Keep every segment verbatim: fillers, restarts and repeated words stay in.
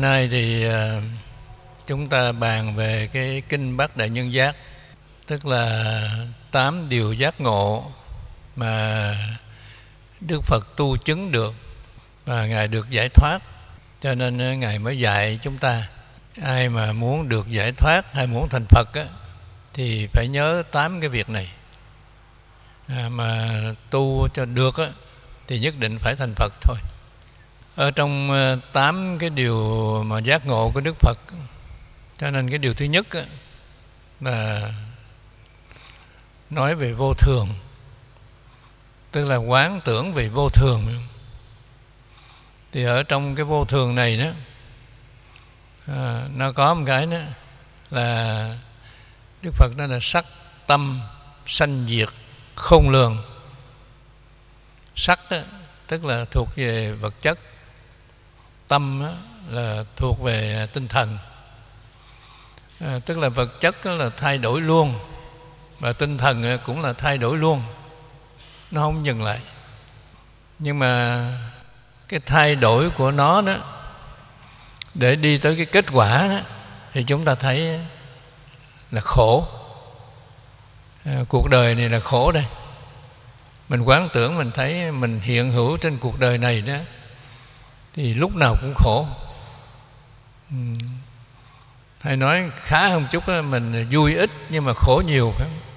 nay thì chúng ta bàn về cái Kinh Bát Đại Nhân Giác, tức là tám điều giác ngộ mà Đức Phật tu chứng được và Ngài được giải thoát. Cho nên Ngài mới dạy chúng ta, ai mà muốn được giải thoát hay muốn thành Phật á, thì phải nhớ tám cái việc này. À, mà tu cho được á, thì nhất định phải thành Phật thôi. Ở trong tám cái điều mà giác ngộ của Đức Phật, cho nên cái điều thứ nhất á, là nói về vô thường, tức là quán tưởng về vô thường. Thì ở trong cái vô thường này đó, à, nó có một cái đó là Đức Phật nói là sắc tâm sanh diệt không lường. Sắc đó, tức là thuộc về vật chất, tâm đó, là thuộc về tinh thần. À, tức là vật chất đó là thay đổi luôn, và tinh thần cũng là thay đổi luôn, nó không dừng lại. Nhưng mà cái thay đổi của nó đó, để đi tới cái kết quả đó, thì chúng ta thấy là khổ. À, cuộc đời này là khổ đây. Mình quán tưởng mình thấy mình hiện hữu trên cuộc đời này đó, thì lúc nào cũng khổ. Ừ. Hay nói khá hơn chút đó, mình vui ít nhưng mà khổ nhiều. Phải không?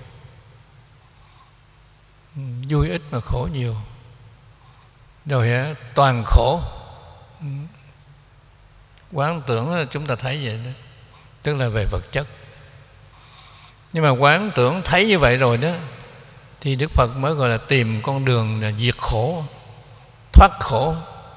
Ừ, vui ít mà khổ nhiều. Rồi toàn khổ. Ừ. Quán tưởng chúng ta thấy vậy đó, tức là về vật chất. Nhưng mà quán tưởng thấy như vậy rồi đó, thì Đức Phật mới gọi là tìm con đường là diệt khổ, thoát khổ.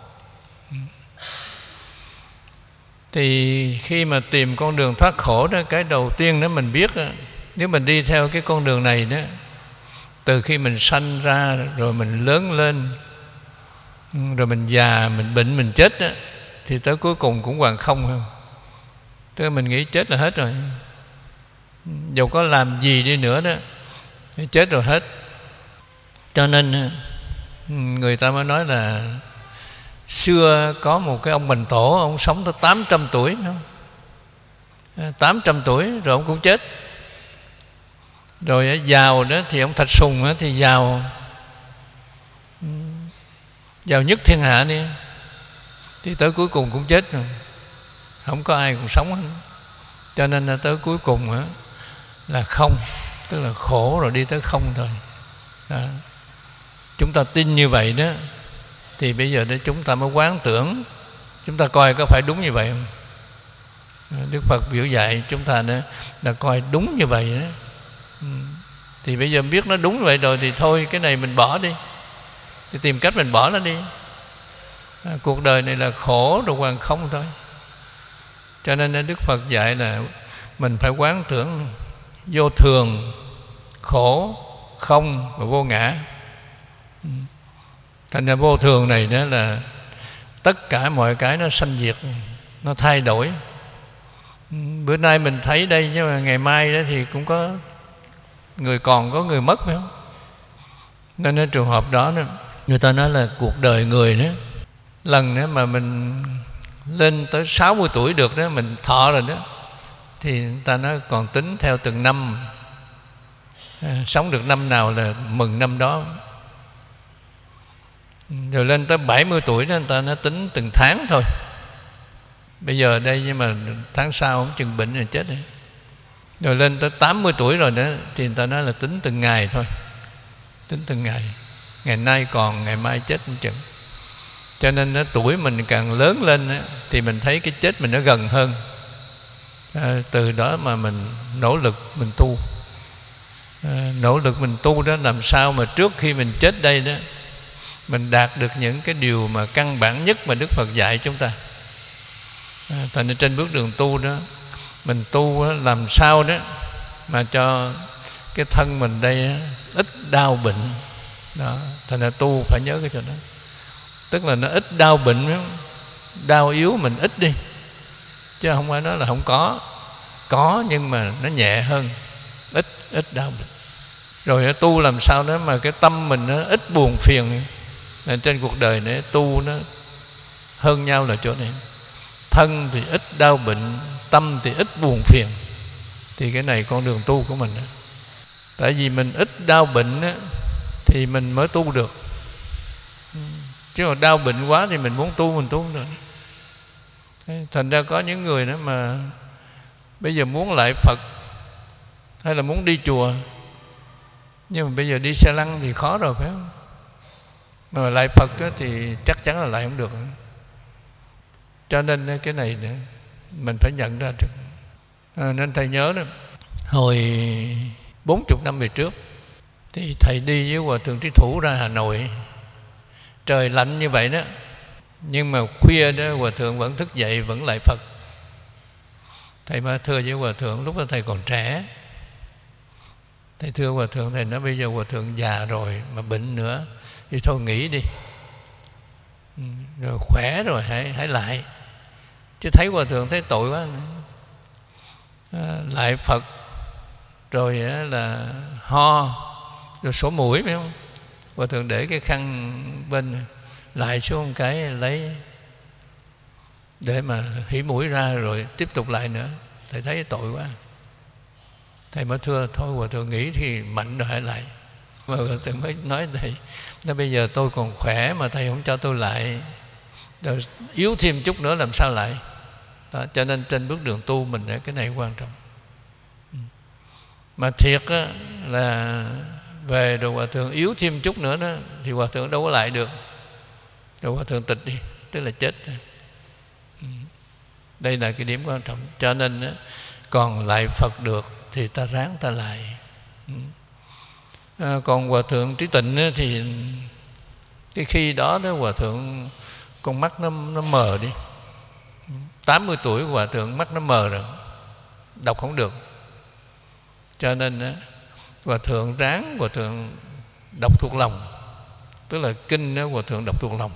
Thì khi mà tìm con đường thoát khổ đó, cái đầu tiên đó mình biết đó, nếu mình đi theo cái con đường này đó, từ khi mình sanh ra rồi mình lớn lên, rồi mình già, mình bệnh, mình chết đó, thì tới cuối cùng cũng hoàn không không. Tức là mình nghĩ chết là hết rồi. Dù có làm gì đi nữa đó, thì chết rồi hết. Cho nên người ta mới nói là xưa có một cái ông Bành Tổ, ông sống tới tám trăm tuổi, không? tám trăm tuổi rồi ông cũng chết. Rồi giàu đó thì ông Thạch Sùng đó, thì giàu giàu nhất thiên hạ đi, thì tới cuối cùng cũng chết rồi, không có ai còn sống hết. Cho nên là tới cuối cùng đó, là không, tức là khổ rồi đi tới không thôi. Đó. Chúng ta tin như vậy đó, thì bây giờ để chúng ta mới quán tưởng, chúng ta coi có phải đúng như vậy không? Đức Phật biểu dạy chúng ta đó là coi đúng như vậy đó. Thì bây giờ biết nó đúng như vậy rồi thì thôi, cái này mình bỏ đi, thì tìm cách mình bỏ nó đi. À, cuộc đời này là khổ rồi hoàn không thôi. Cho nên Đức Phật dạy là mình phải quán tưởng vô thường, khổ, không và vô ngã. Thành ra vô thường này đó là tất cả mọi cái nó sanh diệt, nó thay đổi. Bữa nay mình thấy đây, nhưng mà ngày mai đó thì cũng có người còn, có người mất, phải không? Nên ở trường hợp đó, đó người ta nói là cuộc đời người đó, lần đó mà mình lên tới sáu mươi tuổi được đó, mình thọ rồi đó, thì người ta nói còn tính theo từng năm. À, sống được năm nào là mừng năm đó. Rồi lên tới bảy mươi tuổi đó, người ta nó tính từng tháng thôi. Bây giờ đây, nhưng mà tháng sau không chừng bệnh rồi chết đấy. Rồi lên tới tám mươi tuổi rồi đó, thì người ta nói là tính từng ngày thôi. Tính từng ngày. Ngày nay còn, ngày mai chết không chừng. Cho nên đó, tuổi mình càng lớn lên đó, thì mình thấy cái chết mình nó gần hơn. À, từ đó mà mình nỗ lực mình tu. À, nỗ lực mình tu đó, làm sao mà trước khi mình chết đây đó, mình đạt được những cái điều mà căn bản nhất mà Đức Phật dạy chúng ta. À, thành ra trên bước đường tu đó, mình tu đó, làm sao đó mà cho cái thân mình đây đó, ít đau bệnh đó. Thành ra tu phải nhớ cái chỗ đó, tức là nó ít đau bệnh đó. Đau yếu mình ít đi, chứ không phải nói là không có. Có nhưng mà nó nhẹ hơn, ít ít đau bệnh. Rồi tu làm sao đó mà cái tâm mình nó ít buồn phiền. Trên cuộc đời này tu nó hơn nhau là chỗ này. thân thì ít đau bệnh, tâm thì ít buồn phiền. Thì cái này con đường tu của mình đó. Tại vì mình ít đau bệnh đó, thì mình mới tu được. Chứ mà đau bệnh quá thì mình muốn tu mình tu không được. Thành ra có những người đó mà bây giờ muốn lại Phật hay là muốn đi chùa, nhưng mà bây giờ đi xe lăn thì khó rồi phải không? Mà lại Phật thì chắc chắn là lại không được. Cho nên cái này mình phải nhận ra được. À, nên thầy nhớ đó, hồi bốn mươi năm về trước thì thầy đi với Hòa Thượng Trí Thủ ra Hà Nội. Trời lạnh như vậy đó, nhưng mà khuya đó Hòa Thượng vẫn thức dậy, vẫn lại Phật. Thầy mới thưa với Hòa Thượng, lúc đó thầy còn trẻ, thầy thưa Hòa Thượng, thầy nói bây giờ Hòa Thượng già rồi mà bệnh nữa thì thôi nghỉ đi, rồi khỏe rồi hãy, hãy lại. Chứ thấy Hòa Thượng thấy tội quá. À, lại Phật rồi là ho, rồi sổ mũi phải không? Hòa Thượng để cái khăn bên lại xuống cái lấy để mà hỉ mũi ra rồi tiếp tục lại nữa. Thầy thấy tội quá, thầy mới thưa thôi Hòa Thượng nghĩ thì mạnh rồi hãy lại. Mà Hòa Thượng mới nói thầy, nói bây giờ tôi còn khỏe mà thầy không cho tôi lại, rồi yếu thêm chút nữa làm sao lại. Đó, cho nên trên bước đường tu mình cái này quan trọng. Mà thiệt á, là về rồi Hòa Thượng yếu thêm chút nữa đó thì Hòa Thượng đâu có lại được, rồi Hòa Thượng tịch đi, tức là chết. Đây là cái điểm quan trọng. Cho nên á, còn lại Phật được thì ta ráng ta lại. À, còn Hòa Thượng Trí Tịnh á, thì cái khi đó đó Hòa Thượng con mắt nó, nó mờ đi. Tám mươi tuổi Hòa Thượng mắt nó mờ rồi, đọc không được. Cho nên á, Hòa Thượng ráng Hòa Thượng đọc thuộc lòng, tức là kinh đó Hòa Thượng đọc thuộc lòng.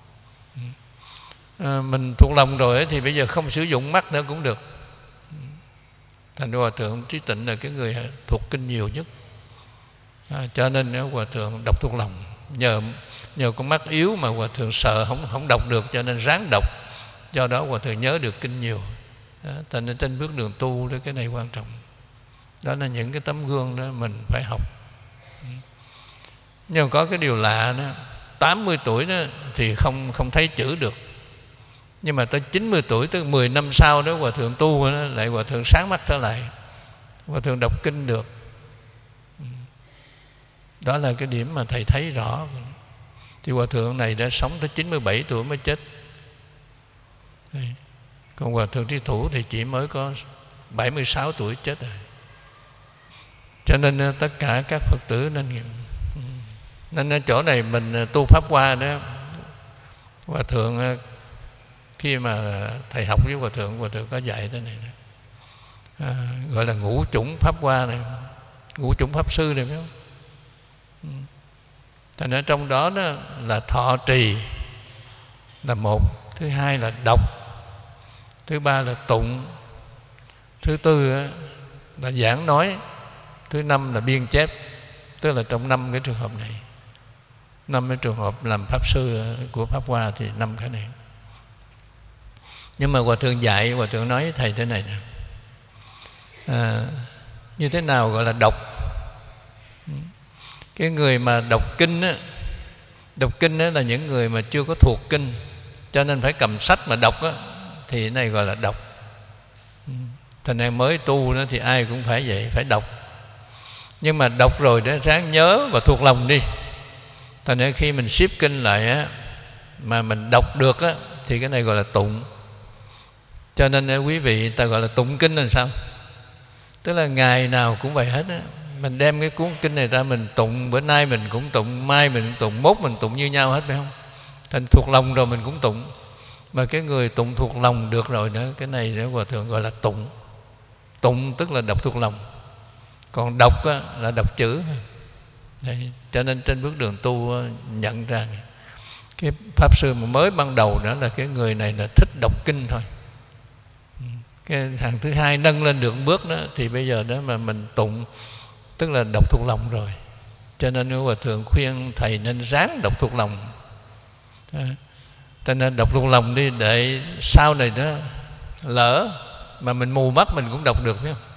À, mình thuộc lòng rồi ấy, thì bây giờ không sử dụng mắt nữa cũng được. Thành Hòa Thượng Trí Tịnh là cái người thuộc kinh nhiều nhất. À, cho nên đó, Hòa Thượng đọc thuộc lòng. Nhờ nhờ con mắt yếu mà Hòa Thượng sợ không không đọc được, cho nên ráng đọc. Do đó Hòa Thượng nhớ được kinh nhiều. Đó, thành ra trên bước đường tu đó, cái này quan trọng. Đó là những cái tấm gương đó mình phải học. Nhưng có cái điều lạ đó, tám mươi tuổi đó thì không không thấy chữ được. Nhưng mà tới chín mươi tuổi, tới mười năm sau đó Hòa Thượng tu đó, lại Hòa Thượng sáng mắt trở lại, Hòa Thượng đọc kinh được. Đó là cái điểm mà thầy thấy rõ. Thì Hòa Thượng này đã sống tới chín mươi bảy tuổi mới chết. Còn Hòa Thượng Trí Thủ thì chỉ mới có bảy mươi sáu tuổi chết rồi. Cho nên tất cả các Phật tử nên nghiệm. Nên ở chỗ này mình tu Pháp Hoa đó, Hòa Thượng khi mà thầy học với Hòa Thượng, Hòa Thượng có dạy thế này đó. À, gọi là ngũ chủng Pháp Hoa này, ngũ chủng Pháp Sư này phải không? Thành ra trong đó, đó là thọ trì là một, thứ hai là đọc, thứ ba là tụng, thứ tư là giảng nói, thứ năm là biên chép. Tức là trong năm cái trường hợp này, năm cái trường hợp làm Pháp Sư của Pháp Hoa thì năm cái này. Nhưng mà Hòa Thượng dạy, Hòa Thượng nói với thầy thế này nè, à, như thế nào gọi là đọc? Cái người mà đọc kinh á, đọc kinh á là những người mà chưa có thuộc kinh, cho nên phải cầm sách mà đọc á, thì cái này gọi là đọc. Thành ra mới tu đó thì ai cũng phải vậy, phải đọc. Nhưng mà đọc rồi đó ráng nhớ và thuộc lòng đi. Thành ra khi mình xếp kinh lại á, mà mình đọc được á, thì cái này gọi là tụng. Cho nên quý vị ta gọi là tụng kinh là sao? Tức là ngày nào cũng vậy hết á. Mình đem cái cuốn kinh này ra mình tụng, bữa nay mình cũng tụng, mai mình cũng tụng, mốt mình tụng như nhau hết phải không? Thành thuộc lòng rồi mình cũng tụng. Mà cái người tụng thuộc lòng được rồi đó, cái này đó Hòa Thượng gọi là tụng. Tụng tức là đọc thuộc lòng. Còn đọc á, là đọc chữ. Đấy, cho nên trên bước đường tu nhận ra cái Pháp Sư mà mới ban đầu đó là cái người này là thích đọc kinh thôi. Cái hàng thứ hai nâng lên được bước đó thì bây giờ đó mà mình tụng tức là đọc thuộc lòng rồi. Cho nên Hòa Thượng khuyên thầy nên ráng đọc thuộc lòng. Cho nên đọc thuộc lòng đi, để sau này đó lỡ mà mình mù mắt mình cũng đọc được, phải không?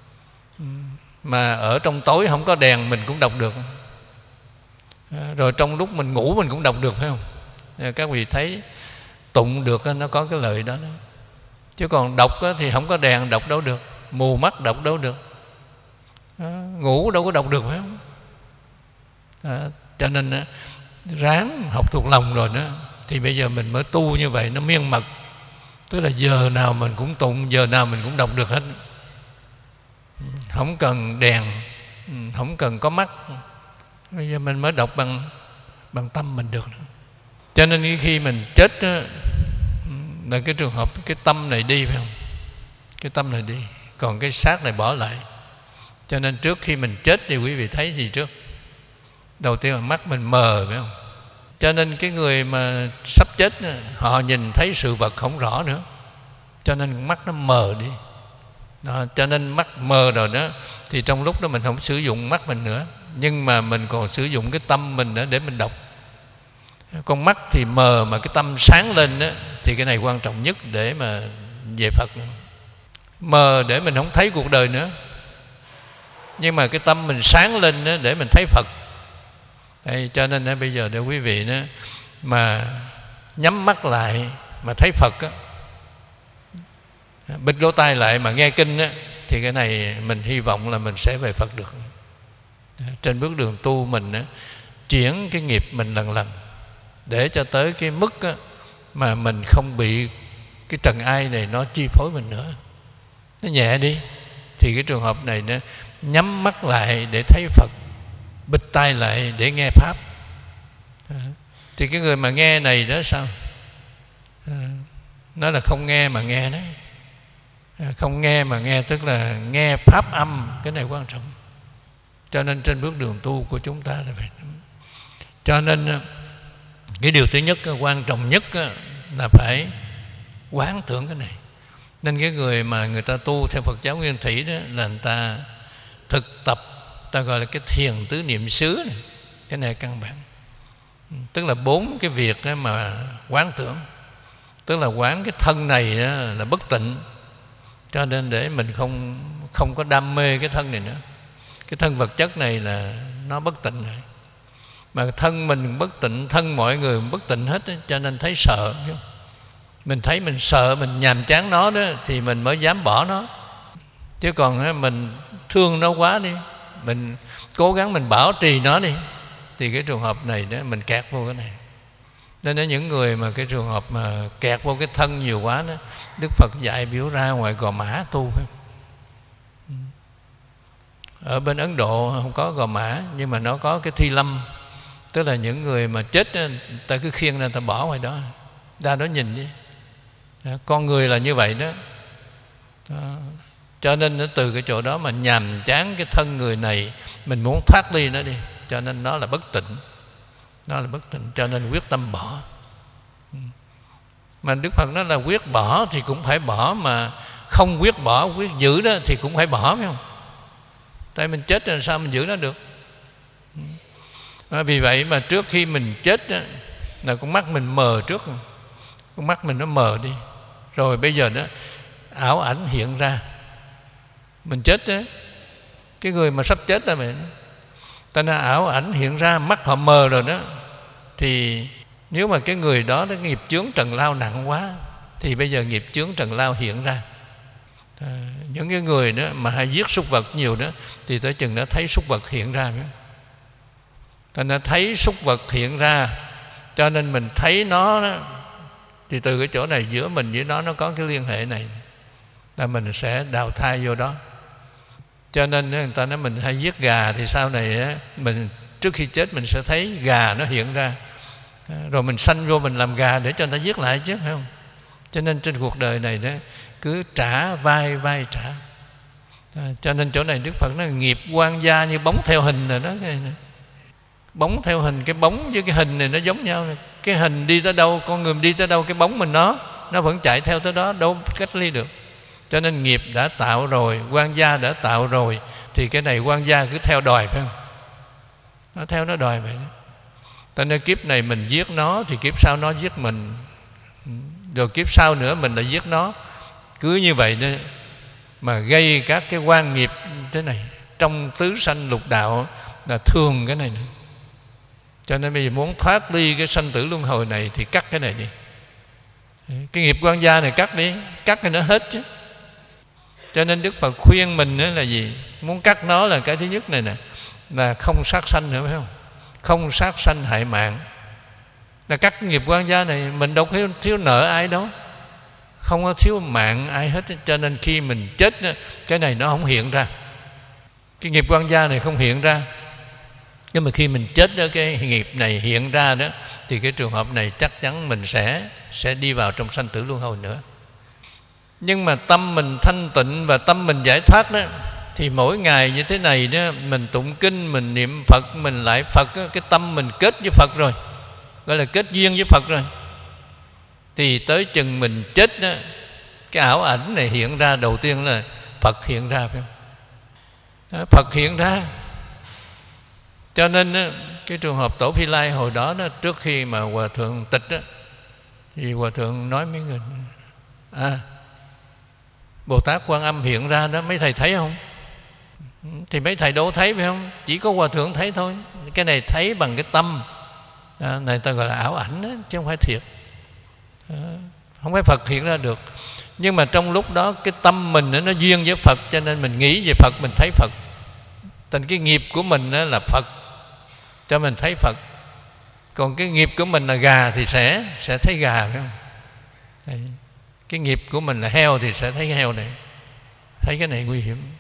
Mà ở trong tối không có đèn mình cũng đọc được, rồi trong lúc mình ngủ mình cũng đọc được, phải không? Các vị thấy tụng được nó có cái lợi đó, đó. Chứ còn đọc thì không có đèn đọc đâu được, mù mắt đọc đâu được, ngủ đâu có đọc được, phải không? À, cho nên ráng học thuộc lòng rồi đó, thì bây giờ mình mới tu như vậy nó miên mật, tức là giờ nào mình cũng tụng, giờ nào mình cũng đọc được hết, không cần đèn, không cần có mắt. Bây giờ mình mới đọc bằng bằng tâm mình được. Cho nên khi mình chết đó, là cái trường hợp cái tâm này đi, phải không? Cái tâm này đi, còn cái xác này bỏ lại. Cho nên trước khi mình chết thì quý vị thấy gì trước? Đầu tiên là mắt mình mờ, phải không? Cho nên cái người mà sắp chết họ nhìn thấy sự vật không rõ nữa, cho nên mắt nó mờ đi đó. Cho nên mắt mờ rồi đó, thì trong lúc đó mình không sử dụng mắt mình nữa, nhưng mà mình còn sử dụng cái tâm mình đó để mình đọc. Con mắt thì mờ mà cái tâm sáng lên đó, thì cái này quan trọng nhất để mà về Phật. Mờ để mình không thấy cuộc đời nữa, nhưng mà cái tâm mình sáng lên đó để mình thấy Phật. Đây, cho nên đó, bây giờ để quý vị đó mà nhắm mắt lại mà thấy Phật đó, bịt lỗ tai lại mà nghe kinh đó, thì cái này mình hy vọng là mình sẽ về Phật được. Trên bước đường tu mình đó, chuyển cái nghiệp mình lần lần để cho tới cái mức đó, mà mình không bị cái trần ai này nó chi phối mình nữa. Nó nhẹ đi. Thì cái trường hợp này đó, nhắm mắt lại để thấy Phật, bịt tai lại để nghe Pháp. À, thì cái người mà nghe này đó sao? À, nó là không nghe mà nghe đấy. À, không nghe mà nghe tức là nghe Pháp âm, cái này quan trọng. Cho nên trên bước đường tu của chúng ta là phải. Cho nên cái điều thứ nhất, quan trọng nhất là phải quán tưởng cái này. Nên cái người mà người ta tu theo Phật giáo Nguyên Thủy đó, là người ta thực tập, ta gọi là cái thiền tứ niệm xứ này. Cái này căn bản. Tức là bốn cái việc mà quán tưởng. Tức là quán cái thân này là bất tịnh, cho nên để mình không không có đam mê cái thân này nữa. Cái thân vật chất này là nó bất tịnh rồi, mà thân mình bất tịnh, thân mọi người bất tịnh hết, cho nên thấy sợ. Mình thấy mình sợ, mình nhàm chán nó đó, thì mình mới dám bỏ nó. Chứ còn mình thương nó quá đi, mình cố gắng mình bảo trì nó đi, thì cái trường hợp này đó mình kẹt vô cái này. Nên nếu những người mà cái trường hợp mà kẹt vô cái thân nhiều quá đó, Đức Phật dạy biểu ra ngoài Gò Mã tu. Ở bên Ấn Độ không có Gò Mã, nhưng mà nó có cái Thi Lâm. Tức là những người mà chết ta cứ khiêng ra ta bỏ ngoài đó, ra đó nhìn đi. Đó, con người là như vậy đó. Đó. Cho nên nó từ cái chỗ đó mà nhàm chán cái thân người này, mình muốn thoát ly nó đi, cho nên nó là bất tịnh. Nó là bất tịnh, cho nên quyết tâm bỏ. Mà Đức Phật nói là quyết bỏ thì cũng phải bỏ, mà không quyết bỏ, quyết giữ đó thì cũng phải bỏ, phải không? Tại mình chết rồi sao mình giữ nó được? À, vì vậy mà trước khi mình chết đó, là con mắt mình mờ trước, con mắt mình nó mờ đi, rồi bây giờ đó ảo ảnh hiện ra. Mình chết đó, cái người mà sắp chết là vậy, ta nói ảo ảnh hiện ra, mắt họ mờ rồi đó, thì nếu mà cái người đó nó nghiệp chướng trần lao nặng quá, thì bây giờ nghiệp chướng trần lao hiện ra. À, những cái người đó mà hay giết súc vật nhiều đó, thì tới chừng đã thấy súc vật hiện ra nữa. Ta đã thấy súc vật hiện ra, cho nên mình thấy nó đó, thì từ cái chỗ này giữa mình với nó nó có cái liên hệ này, là mình sẽ đào thai vô đó. Cho nên người ta nói mình hay giết gà, thì sau này mình trước khi chết mình sẽ thấy gà nó hiện ra, rồi mình sanh vô mình làm gà để cho người ta giết lại chứ, phải không? Cho nên trên cuộc đời này đó cứ trả vai vai trả. À, cho nên chỗ này Đức Phật nói nghiệp quan gia như bóng theo hình rồi đó. Cái này. Bóng theo hình, cái bóng với cái hình này nó giống nhau. Cái hình đi tới đâu, con người đi tới đâu, cái bóng mình nó nó vẫn chạy theo tới đó, đâu cách ly được. Cho nên nghiệp đã tạo rồi, quan gia đã tạo rồi, thì cái này quan gia cứ theo đòi, phải không? Nó theo nó đòi vậy đó. Cho nên kiếp này mình giết nó, thì kiếp sau nó giết mình. rồi kiếp sau nữa mình lại giết nó. Cứ như vậy đó mà gây các cái oan nghiệp thế này. Trong tứ sanh lục đạo là thường cái này nữa. Cho nên bây giờ muốn thoát ly cái sanh tử luân hồi này thì cắt cái này đi. Cái nghiệp quan gia này cắt đi, cắt thì nó hết chứ. Cho nên Đức Phật khuyên mình đó là gì? Muốn cắt nó là cái thứ nhất này nè, là không sát sanh nữa, phải không? Không sát sanh hại mạng, là cắt cái nghiệp quan gia này. Mình đâu có thiếu, thiếu nợ ai đâu, không có thiếu mạng ai hết. Cho nên khi mình chết cái này nó không hiện ra, cái nghiệp quan gia này không hiện ra. Nhưng mà khi mình chết đó, cái nghiệp này hiện ra đó, thì cái trường hợp này chắc chắn mình sẽ sẽ đi vào trong sanh tử luân hồi nữa. Nhưng mà tâm mình thanh tịnh và tâm mình giải thoát đó, thì mỗi ngày như thế này đó, mình tụng kinh, mình niệm Phật, mình lại Phật đó, cái tâm mình kết với Phật rồi, gọi là kết duyên với Phật rồi. Thì tới chừng mình chết đó, cái ảo ảnh này hiện ra, đầu tiên là Phật hiện ra, phải không? Đó, Phật hiện ra. Cho nên đó, cái trường hợp Tổ Phi Lai hồi đó, đó trước khi mà Hòa Thượng tịch đó, thì Hòa Thượng nói mấy người: à, Bồ Tát Quan Âm hiện ra đó, mấy thầy thấy không? Thì mấy thầy đâu thấy, phải không? Chỉ có Hòa Thượng thấy thôi. Cái này thấy bằng cái tâm đó, này ta gọi là ảo ảnh đó, chứ không phải thiệt. Đó, không phải Phật hiện ra được. Nhưng mà trong lúc đó cái tâm mình đó, nó duyên với Phật, cho nên mình nghĩ về Phật, mình thấy Phật. Thành cái nghiệp của mình đó là Phật, cho mình thấy Phật. Còn cái nghiệp của mình là gà thì sẽ sẽ thấy gà, phải không? Đấy. Cái nghiệp của mình là heo thì sẽ thấy heo này. Thấy cái này nguy hiểm.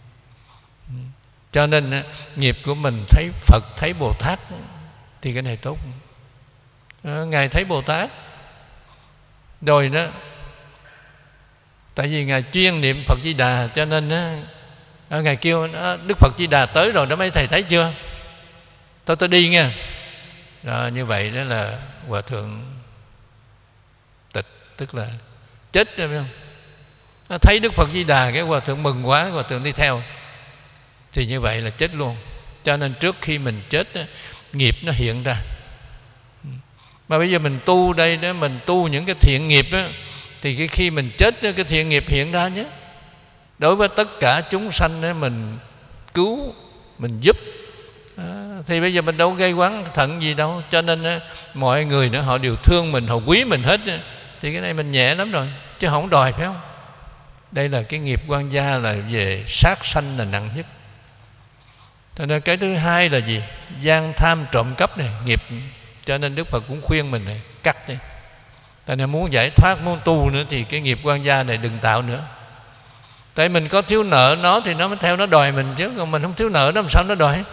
Cho nên nghiệp của mình thấy Phật, thấy Bồ Tát thì cái này tốt. Ngài thấy Bồ Tát rồi đó, tại vì Ngài chuyên niệm Phật Di Đà, cho nên đó, Ngài kêu Đức Phật Di Đà tới rồi đó, mấy thầy thấy chưa? Tôi tôi đi nha. Đó, như vậy đó là Hòa Thượng tịch, tức là chết rồi, phải không? Nó thấy Đức Phật Di Đà, cái Hòa Thượng mừng quá, Hòa Thượng đi theo. Thì như vậy là chết luôn. Cho nên trước khi mình chết, nghiệp nó hiện ra. Mà bây giờ mình tu đây đó, mình tu những cái thiện nghiệp đó, thì cái khi mình chết đó, cái thiện nghiệp hiện ra nhé. Đối với tất cả chúng sanh đó, mình cứu, mình giúp. À, thì bây giờ mình đâu gây oán thận gì đâu. Cho nên đó, mọi người nữa họ đều thương mình, họ quý mình hết. Thì cái này mình nhẹ lắm rồi, chứ không đòi, phải không? Đây là cái nghiệp quan gia, là về sát sanh là nặng nhất. Cho nên cái thứ hai là gì? Gian tham trộm cắp này, nghiệp. Cho nên Đức Phật cũng khuyên mình này, cắt đi. Tại nên muốn giải thoát, muốn tu nữa thì cái nghiệp quan gia này đừng tạo nữa. Tại mình có thiếu nợ nó thì nó mới theo nó đòi mình chứ. Còn mình không thiếu nợ nó làm sao nó đòi?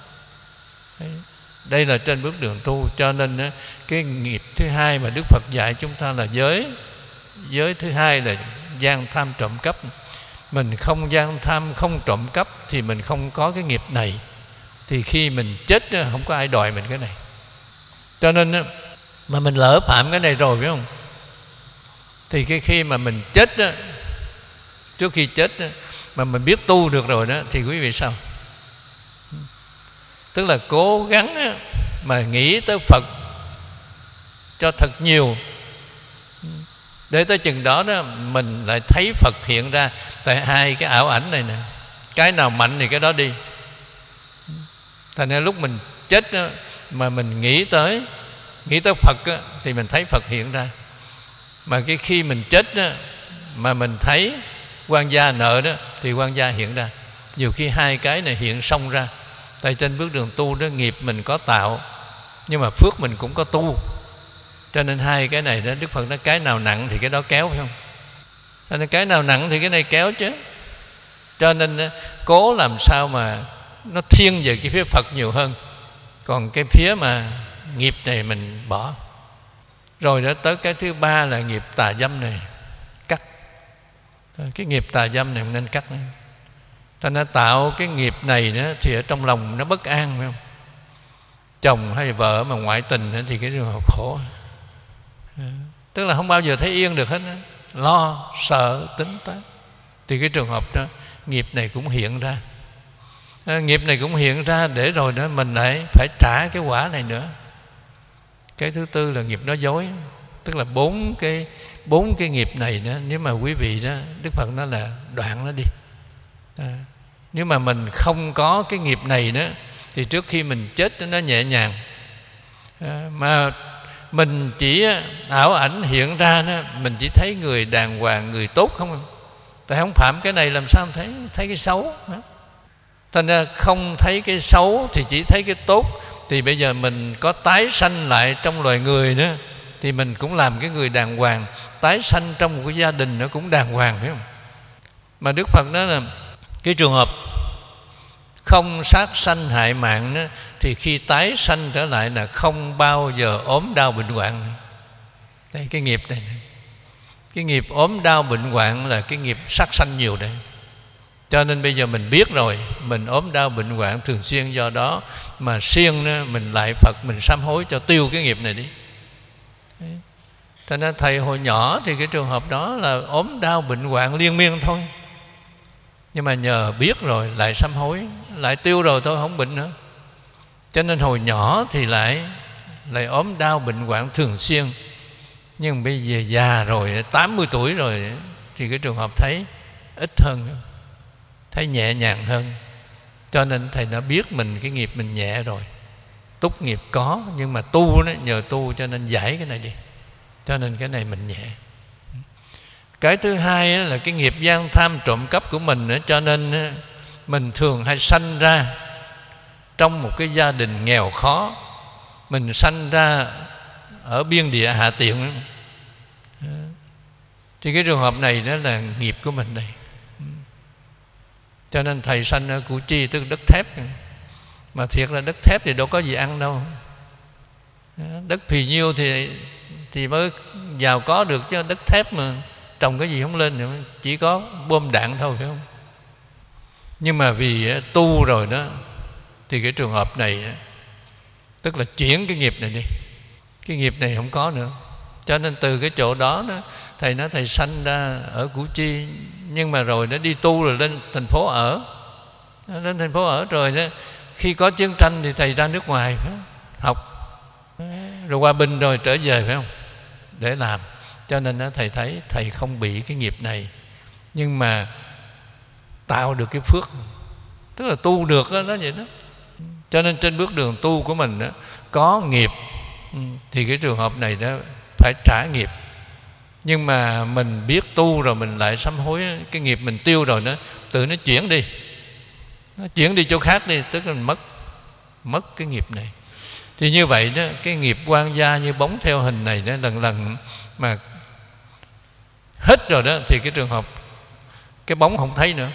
Đây là trên bước đường tu. Cho nên cái nghiệp thứ hai mà Đức Phật dạy chúng ta là giới. Giới thứ hai là gian tham trộm cắp. Mình không gian tham, không trộm cắp thì mình không có cái nghiệp này. Thì khi mình chết không có ai đòi mình cái này. Cho nên mà mình lỡ phạm cái này rồi, phải không? Thì cái khi mà mình chết đó, trước khi chết đó, mà mình biết tu được rồi đó, thì quý vị sao? Tức là cố gắng đó, mà nghĩ tới Phật cho thật nhiều, để tới chừng đó đó mình lại thấy Phật hiện ra. Tại hai cái ảo ảnh này nè, cái nào mạnh thì cái đó đi. Thành ra lúc mình chết đó, mà mình nghĩ tới Nghĩ tới Phật đó, thì mình thấy Phật hiện ra. Mà cái khi mình chết đó, mà mình thấy quan gia nợ đó, thì quan gia hiện ra. Nhiều khi hai cái này hiện song ra. Tại trên bước đường tu đó, nghiệp mình có tạo, nhưng mà phước mình cũng có tu. Cho nên hai cái này đó, Đức Phật nói cái nào nặng thì cái đó kéo, phải không? Cho nên cái nào nặng thì cái này kéo chứ. Cho nên cố làm sao mà nó thiên về cái phía Phật nhiều hơn. Còn cái phía mà nghiệp này mình bỏ. Rồi đó tới cái thứ ba là nghiệp tà dâm này, cắt. Cái nghiệp tà dâm này mình nên cắt. Ta nó tạo cái nghiệp này đó, thì ở trong lòng nó bất an, phải không? Chồng hay vợ mà ngoại tình đó, thì cái trường hợp khổ. Tức là không bao giờ thấy yên được hết đó. Lo, sợ, tính toán. Thì cái trường hợp đó, nghiệp này cũng hiện ra. À, nghiệp này cũng hiện ra để rồi đó mình lại phải trả cái quả này nữa. Cái thứ tư là nghiệp nói dối. Tức là bốn cái bốn cái nghiệp này đó, nếu mà quý vị đó, Đức Phật nói là đoạn nó đi. À, nếu mà mình không có cái nghiệp này đó, thì trước khi mình chết nó nhẹ nhàng. À, mà mình chỉ ảo ảnh hiện ra đó, mình chỉ thấy người đàng hoàng, người tốt không. Tại không phạm cái này làm sao thấy thấy cái xấu. Thành ra không thấy cái xấu thì chỉ thấy cái tốt. Thì bây giờ mình có tái sanh lại trong loài người nữa, thì mình cũng làm cái người đàng hoàng. Tái sanh trong một cái gia đình nó cũng đàng hoàng, phải không? Mà Đức Phật nói là cái trường hợp không sát sanh hại mạng đó, thì khi tái sanh trở lại là không bao giờ ốm đau bệnh hoạn. Đây cái nghiệp này, cái nghiệp ốm đau bệnh hoạn là cái nghiệp sát sanh nhiều đây. Cho nên bây giờ mình biết rồi, mình ốm đau bệnh hoạn thường xuyên, do đó mà siêng đó, mình lại Phật, mình sám hối cho tiêu cái nghiệp này đi. Cho nên thầy hồi nhỏ thì cái trường hợp đó là ốm đau bệnh hoạn liên miên thôi. Nhưng mà nhờ biết rồi lại sám hối, lại tiêu rồi thôi, không bệnh nữa. Cho nên hồi nhỏ thì lại lại ốm đau bệnh hoạn thường xuyên. Nhưng bây giờ già rồi, tám mươi tuổi rồi, thì cái trường hợp thấy ít hơn, thấy nhẹ nhàng hơn. Cho nên thầy đã biết mình cái nghiệp mình nhẹ rồi. Túc nghiệp có, nhưng mà tu đó, nhờ tu cho nên giải cái này đi. Cho nên cái này mình nhẹ. Cái thứ hai là cái nghiệp gian tham trộm cắp của mình nữa. Cho nên mình thường hay sanh ra trong một cái gia đình nghèo khó. Mình sanh ra ở biên địa hạ tiện. Thì cái trường hợp này đó là nghiệp của mình đây. Cho nên thầy sanh ở Củ Chi, tức đất thép. Mà thiệt là đất thép thì đâu có gì ăn đâu. Đất phì nhiêu thì thì mới giàu có được, chứ đất thép mà trồng cái gì không lên nữa, chỉ có bom đạn thôi, phải không? Nhưng mà vì tu rồi đó, thì cái trường hợp này tức là chuyển cái nghiệp này đi. Cái nghiệp này không có nữa. Cho nên từ cái chỗ đó, đó thầy nói thầy sanh ra ở Củ Chi, nhưng mà rồi nó đi tu rồi lên thành phố ở. Lên thành phố ở rồi đó, khi có chiến tranh thì thầy ra nước ngoài phải không? Học. Rồi hòa bình rồi trở về, phải không? Để làm. Cho nên đó, thầy thấy thầy không bị cái nghiệp này, nhưng mà tạo được cái phước. Tức là tu được đó, đó vậy đó. Cho nên trên bước đường tu của mình đó, có nghiệp thì cái trường hợp này đó phải trả nghiệp. Nhưng mà mình biết tu rồi mình lại sám hối, cái nghiệp mình tiêu rồi đó, tự nó chuyển đi. Nó chuyển đi chỗ khác đi, tức là mình mất mất cái nghiệp này. Thì như vậy đó, cái nghiệp quan gia như bóng theo hình này đó, lần lần mà hết rồi đó, thì cái trường hợp cái bóng không thấy nữa.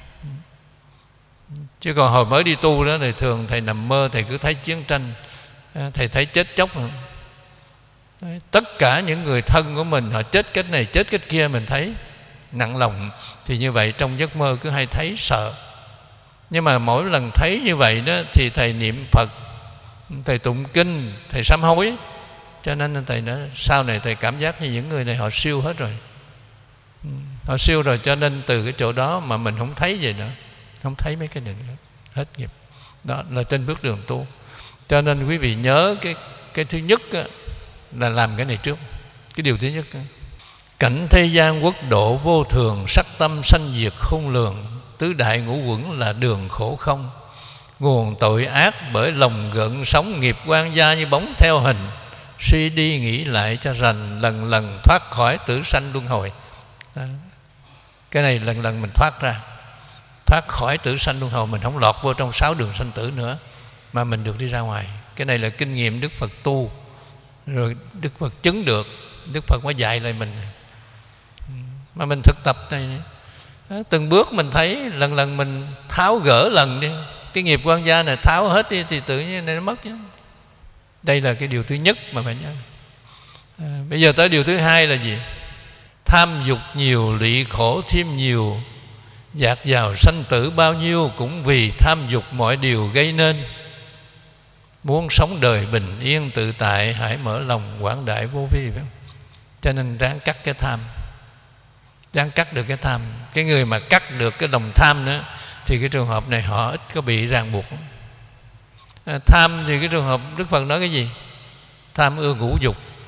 Chứ còn hồi mới đi tu đó thì thường thầy nằm mơ, thầy cứ thấy chiến tranh, thầy thấy chết chóc. Tất cả những người thân của mình họ chết cái này, chết cái kia, mình thấy nặng lòng. Thì như vậy trong giấc mơ cứ hay thấy sợ. Nhưng mà mỗi lần thấy như vậy đó, thì thầy niệm Phật, thầy tụng kinh, thầy sám hối. Cho nên thầy nói sau này thầy cảm giác như những người này họ siêu hết rồi. Họ siêu rồi, cho nên từ cái chỗ đó mà mình không thấy gì nữa, không thấy mấy cái này nữa, hết nghiệp. Đó là trên bước đường tu. Cho nên quý vị nhớ cái, cái thứ nhất á, là làm cái này trước. Cái điều thứ nhất á. Cảnh thế gian quốc độ vô thường, sắc tâm sanh diệt khôn lường, tứ đại ngũ quẩn là đường khổ không. Nguồn tội ác bởi lòng gợn sóng, nghiệp quan gia như bóng theo hình. Suy đi nghĩ lại cho rành, lần lần thoát khỏi tử sanh luân hồi. Đó. Cái này lần lần mình thoát ra, thoát khỏi tử sanh luân hồi. Mình không lọt vô trong sáu đường sanh tử nữa, mà mình được đi ra ngoài. Cái này là kinh nghiệm Đức Phật tu, rồi Đức Phật chứng được, Đức Phật mới dạy lại mình. Mà mình thực tập này, từng bước mình thấy, lần lần mình tháo gỡ lần đi. Cái nghiệp quan gia này tháo hết đi thì tự nhiên này nó mất chứ. Đây là cái điều thứ nhất mà phải nhớ. À, bây giờ tới điều thứ hai là gì? Tham dục nhiều, lụy khổ thêm nhiều. Dạt vào sanh tử bao nhiêu, cũng vì tham dục mọi điều gây nên. Muốn sống đời bình yên tự tại, hãy mở lòng quảng đại vô vi, phải không? Cho nên ráng cắt cái tham, ráng cắt được cái tham. Cái người mà cắt được cái đồng tham nữa, thì cái trường hợp này họ ít có bị ràng buộc. À, tham thì cái trường hợp Đức Phật nói cái gì? Tham ưa ngũ dục.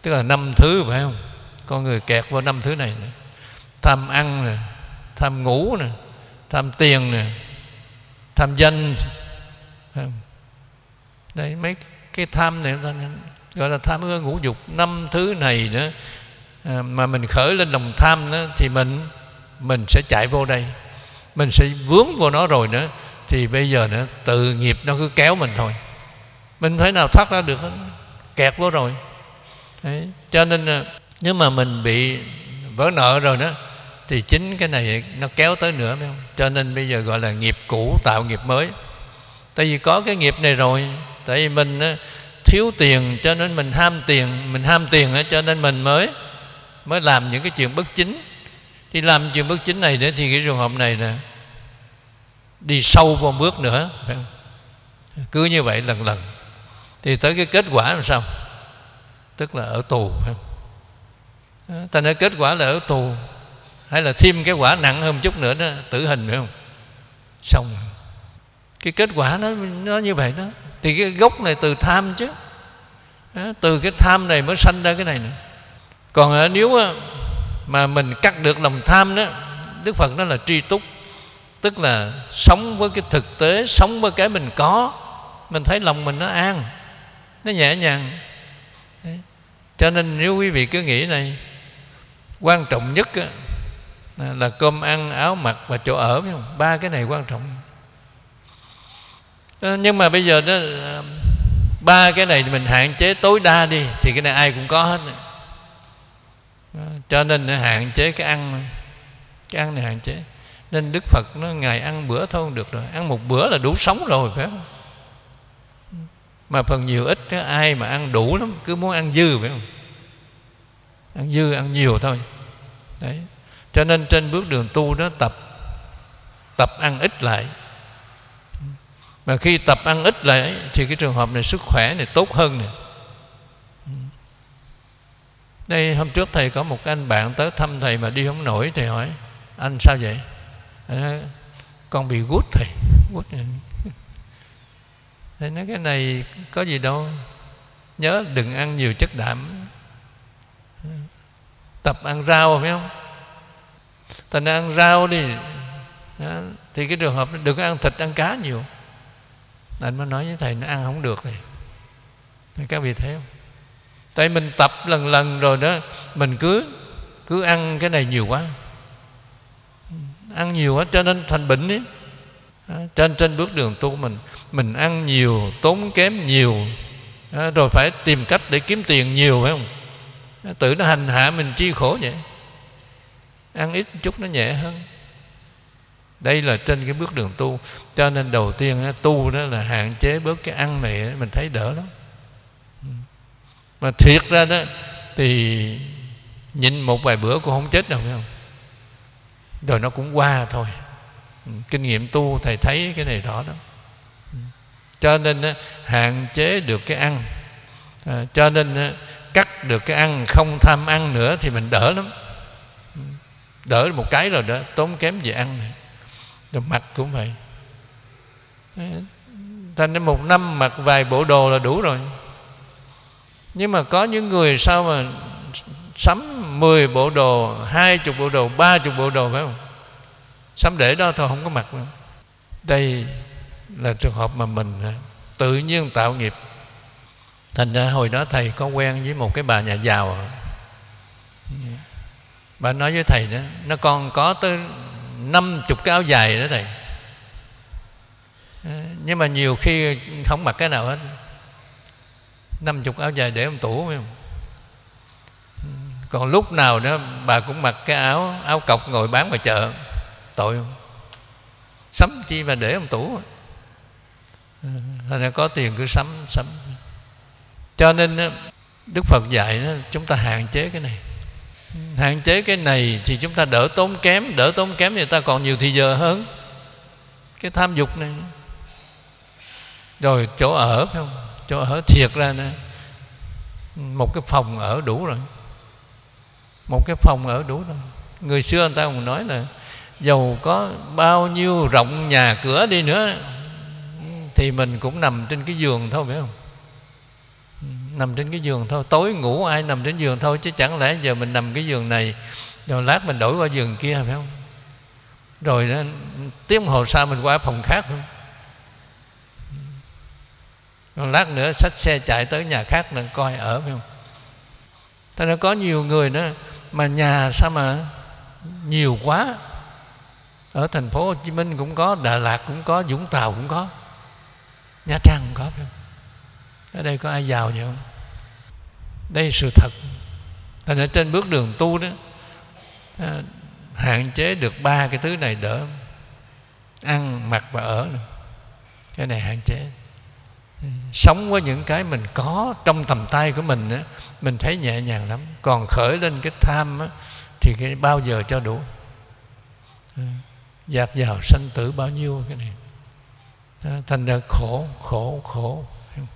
Tức là năm thứ, phải không? Con người kẹt vào năm thứ này nè. Tham ăn nè, tham ngủ nè, tham tiền nè, tham danh. Đây, mấy cái tham này gọi là tham ưa ngũ dục. Năm thứ này nữa à, mà mình khởi lên lòng tham đó, thì mình mình sẽ chạy vô đây, mình sẽ vướng vô nó rồi nữa. Thì bây giờ nữa tự nghiệp nó cứ kéo mình thôi, mình phải nào thoát ra được hết, kẹt vô rồi. Đấy. Cho nên nếu mà mình bị vỡ nợ rồi đó thì chính cái này nó kéo tới nữa, phải không? Cho nên bây giờ gọi là nghiệp cũ tạo nghiệp mới. Tại vì có cái nghiệp này rồi. Tại vì mình thiếu tiền cho nên mình ham tiền, mình ham tiền cho nên mình mới mới làm những cái chuyện bất chính. Thì làm chuyện bất chính này nữa thì cái trường hợp này nè đi sâu một bước nữa, phải không? Cứ như vậy lần lần thì tới cái kết quả làm sao? Tức là ở tù, phải không? Thành ra kết quả là ở tù, hay là thêm cái quả nặng hơn một chút nữa đó, tử hình, phải không? Xong cái kết quả nó nó như vậy đó. Thì cái gốc này từ tham chứ, từ cái tham này mới sanh ra cái này nữa. Còn nếu mà mình cắt được lòng tham đó, Đức Phật nói là tri túc, tức là sống với cái thực tế, sống với cái mình có, mình thấy lòng mình nó an, nó nhẹ nhàng. Đấy. Cho nên nếu quý vị cứ nghĩ này, quan trọng nhất là cơm ăn, áo mặc và chỗ ở, phải không? Ba cái này quan trọng. Nhưng mà bây giờ đó, ba cái này mình hạn chế tối đa đi thì cái này ai cũng có hết. Cho nên hạn chế cái ăn, cái ăn này hạn chế. Nên Đức Phật nó ngày ăn bữa thôi không được rồi, ăn một bữa là đủ sống rồi, phải không? Mà phần nhiều ít đó, ai mà ăn đủ lắm, cứ muốn ăn dư, phải không? Ăn dư, ăn nhiều thôi. Đấy. Cho nên trên bước đường tu đó tập tập ăn ít lại. Mà khi tập ăn ít lại thì cái trường hợp này sức khỏe này tốt hơn nè. Đây hôm trước thầy có một anh bạn tới thăm thầy mà đi không nổi, thầy hỏi anh sao vậy? Thầy nói, con bị gút thầy. Gút. Thầy nói cái này có gì đâu, nhớ đừng ăn nhiều chất đạm, tập ăn rau, phải không? Thành ra ăn rau đi đó, thì cái trường hợp đừng có ăn thịt, ăn cá nhiều. Anh mới nói với thầy nó ăn không được thầy. Thì các vị thấy không? Tại mình tập lần lần rồi đó, mình cứ cứ ăn cái này nhiều quá, ăn nhiều quá cho nên thành bệnh ấy. Trên trên bước đường tu mình mình ăn nhiều, tốn kém nhiều, rồi phải tìm cách để kiếm tiền nhiều, phải không? Tự nó hành hạ mình chi khổ vậy. Ăn ít chút nó nhẹ hơn. Đây là trên cái bước đường tu. Cho nên đầu tiên tu đó là hạn chế bớt cái ăn này, mình thấy đỡ lắm. Mà thiệt ra đó thì nhịn một vài bữa cũng không chết đâu, phải không? Rồi nó cũng qua thôi. Kinh nghiệm tu thầy thấy cái này rõ lắm. Cho nên hạn chế được cái ăn, à, cho nên cắt được cái ăn, không tham ăn nữa thì mình đỡ lắm. Đỡ một cái rồi đó, tốn kém về ăn này. Rồi mặc cũng vậy. Thành ra một năm mặc vài bộ đồ là đủ rồi. Nhưng mà có những người sao mà sắm mười bộ đồ, hai chục bộ đồ, ba chục bộ đồ, phải không? Sắm để đó thôi, không có mặc nữa. Đây là trường hợp mà mình tự nhiên tạo nghiệp. Thành ra hồi đó thầy có quen với một cái bà nhà giàu. Bà nói với thầy đó, nó còn có tới năm chục cái áo dài đó thầy. Nhưng mà nhiều khi không mặc cái nào hết. Năm chục áo dài để trong tủ, phải không? Còn lúc nào đó bà cũng mặc cái áo áo cộc ngồi bán ngoài chợ. Tội không? Sắm chi mà để trong tủ. Thành ra có tiền cứ sắm sắm. Cho nên Đức Phật dạy đó, chúng ta hạn chế cái này. Hạn chế cái này thì chúng ta đỡ tốn kém. Đỡ tốn kém thì người ta còn nhiều thì giờ hơn cái tham dục này. Rồi chỗ ở, phải không? Chỗ ở thiệt ra nè, một cái phòng ở đủ rồi. Một cái phòng ở đủ rồi. Người xưa người ta còn nói là dầu có bao nhiêu rộng nhà cửa đi nữa thì mình cũng nằm trên cái giường thôi, phải không? nằm trên cái giường thôi. Tối ngủ ai nằm trên giường thôi, chứ chẳng lẽ giờ mình nằm cái giường này rồi lát mình đổi qua giường kia, phải không? Rồi đó, tiếng hồ sau mình qua phòng khác, phải không? Rồi lát nữa xách xe chạy tới nhà khác mình coi ở, phải không? Thế nên có nhiều người nữa mà nhà sao mà nhiều quá. Ở thành phố Hồ Chí Minh cũng có, Đà Lạt cũng có, Vũng Tàu cũng có, Nha Trang cũng có, phải không? Ở đây có ai giàu vậy không? Đây là sự thật. Thành ra trên bước đường tu đó, à, hạn chế được ba cái thứ này đỡ. Ăn, mặc và ở nữa. Cái này hạn chế. Sống với những cái mình có trong tầm tay của mình á, mình thấy nhẹ nhàng lắm. Còn khởi lên cái tham á, thì cái bao giờ cho đủ. Dạt vào sanh tử bao nhiêu cái này. Thành ra khổ, khổ, khổ.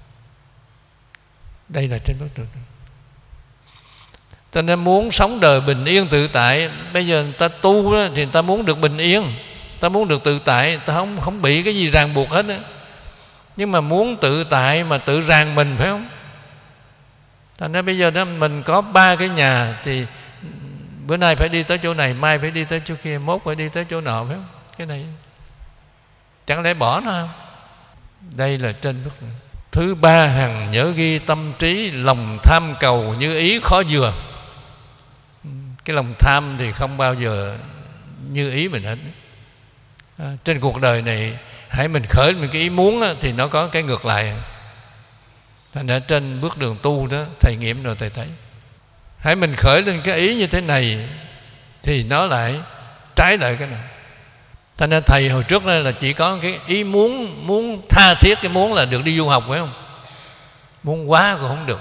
Đây là trên bước đường. Ta nên muốn sống đời bình yên tự tại. Bây giờ người ta tu đó, thì người ta muốn được bình yên, ta muốn được tự tại, ta không không bị cái gì ràng buộc hết đó. Nhưng mà muốn tự tại mà tự ràng mình, phải không? Thành ra bây giờ đó mình có ba cái nhà, thì bữa nay phải đi tới chỗ này, mai phải đi tới chỗ kia, mốt phải đi tới chỗ nọ, phải không? Cái này chẳng lẽ bỏ nó không? Đây là trên bước đường. Thứ ba, hằng nhớ ghi tâm trí, lòng tham cầu như ý khó dừa. Cái lòng tham thì không bao giờ như ý mình hết. À, trên cuộc đời này hãy mình khởi mình cái ý muốn á, thì nó có cái ngược lại. Thành ra trên bước đường tu đó, thầy nghiệm rồi thầy thấy, hãy mình khởi lên cái ý như thế này thì nó lại trái lại cái này. Thành ra thầy hồi trước đây là chỉ có cái ý muốn, muốn tha thiết cái muốn là được đi du học, phải không? Muốn quá cũng không được.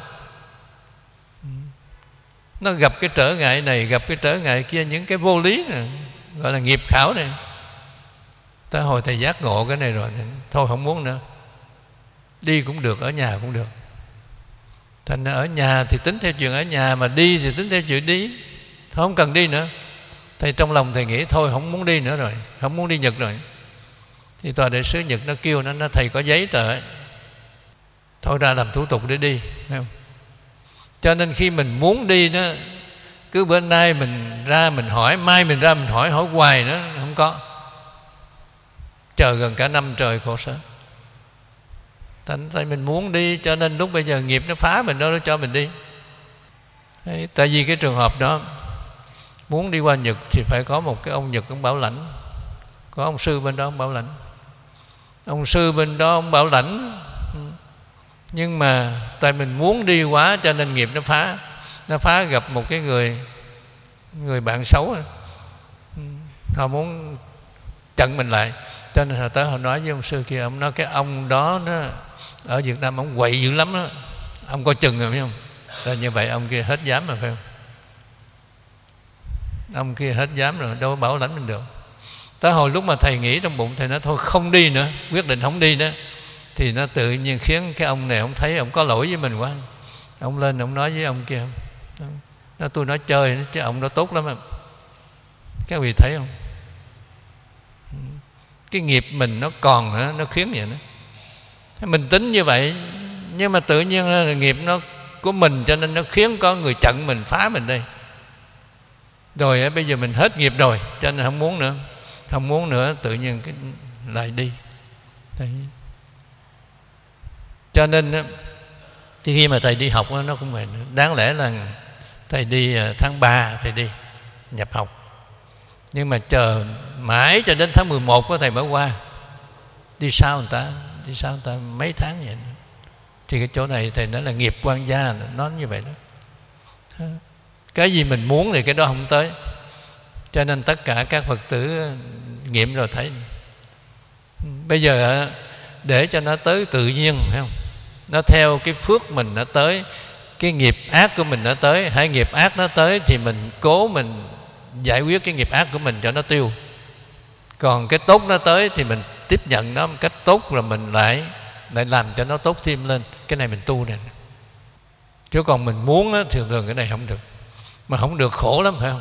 Nó gặp cái trở ngại này, gặp cái trở ngại kia, những cái vô lý này, gọi là nghiệp khảo này. Tới hồi thầy giác ngộ cái này rồi thì thôi không muốn nữa. Đi cũng được, ở nhà cũng được. Thành ra ở nhà thì tính theo chuyện ở nhà, mà đi thì tính theo chuyện đi. Thôi không cần đi nữa. Thầy trong lòng thầy nghĩ thôi không muốn đi nữa rồi, không muốn đi Nhật rồi. Thì tòa đại sứ Nhật nó kêu nó, nó thầy có giấy tờ ấy, thôi ra làm thủ tục để đi, thấy không? Cho nên khi mình muốn đi đó, cứ bữa nay mình ra mình hỏi, mai mình ra mình hỏi, hỏi hoài nữa không có. Chờ gần cả năm trời khổ sở. Tại mình muốn đi, cho nên lúc bây giờ nghiệp nó phá mình đâu, nó cho mình đi. Đấy, tại vì cái trường hợp đó muốn đi qua Nhật thì phải có một cái ông Nhật, ông bảo lãnh. Có ông sư bên đó ông bảo lãnh. Ông sư bên đó ông bảo lãnh. Nhưng mà tại mình muốn đi quá cho nên nghiệp nó phá. Nó phá gặp một cái người Người bạn xấu, họ muốn chặn mình lại. Cho nên họ tới họ nói với ông sư kia, ông nói cái ông đó nó ở Việt Nam ông quậy dữ lắm đó, ông coi chừng rồi, phải không? Rồi như vậy ông kia hết dám rồi, phải không? Ông kia hết dám rồi, đâu có bảo lãnh mình được. Tới hồi lúc mà thầy nghĩ trong bụng, thầy nói thôi không đi nữa, quyết định không đi nữa, thì nó tự nhiên khiến cái ông này ông thấy ông có lỗi với mình quá. Ông lên ông nói với ông kia, nó tôi nói chơi chứ ông đó tốt lắm. Các vị thấy không? Cái nghiệp mình nó còn, nó khiến vậy đó. Mình tính như vậy, nhưng mà tự nhiên là nghiệp nó của mình, cho nên nó khiến có người chặn mình, phá mình đây. Rồi bây giờ mình hết nghiệp rồi, cho nên không muốn nữa. Không muốn nữa, tự nhiên cái lại đi. Đấy. Cho nên thì khi mà thầy đi học nó cũng vậy. Đáng lẽ là thầy đi tháng ba thầy đi nhập học, nhưng mà chờ mãi cho đến tháng mười một có thầy mới qua. Đi sau người ta, đi sau người ta mấy tháng vậy. Thì cái chỗ này thầy nói là nghiệp quan gia, nó như vậy đó. Cái gì mình muốn thì cái đó không tới. Cho nên tất cả các Phật tử nghiệm rồi thấy. Bây giờ để cho nó tới tự nhiên, phải không? Nó theo cái phước mình nó tới, cái nghiệp ác của mình nó tới. Hai nghiệp ác nó tới thì mình cố mình giải quyết cái nghiệp ác của mình cho nó tiêu. Còn cái tốt nó tới thì mình tiếp nhận nó một cách tốt, rồi mình lại lại làm cho nó tốt thêm lên. Cái này mình tu này. Chứ còn mình muốn á, thường thường cái này không được. Mà không được khổ lắm, phải không?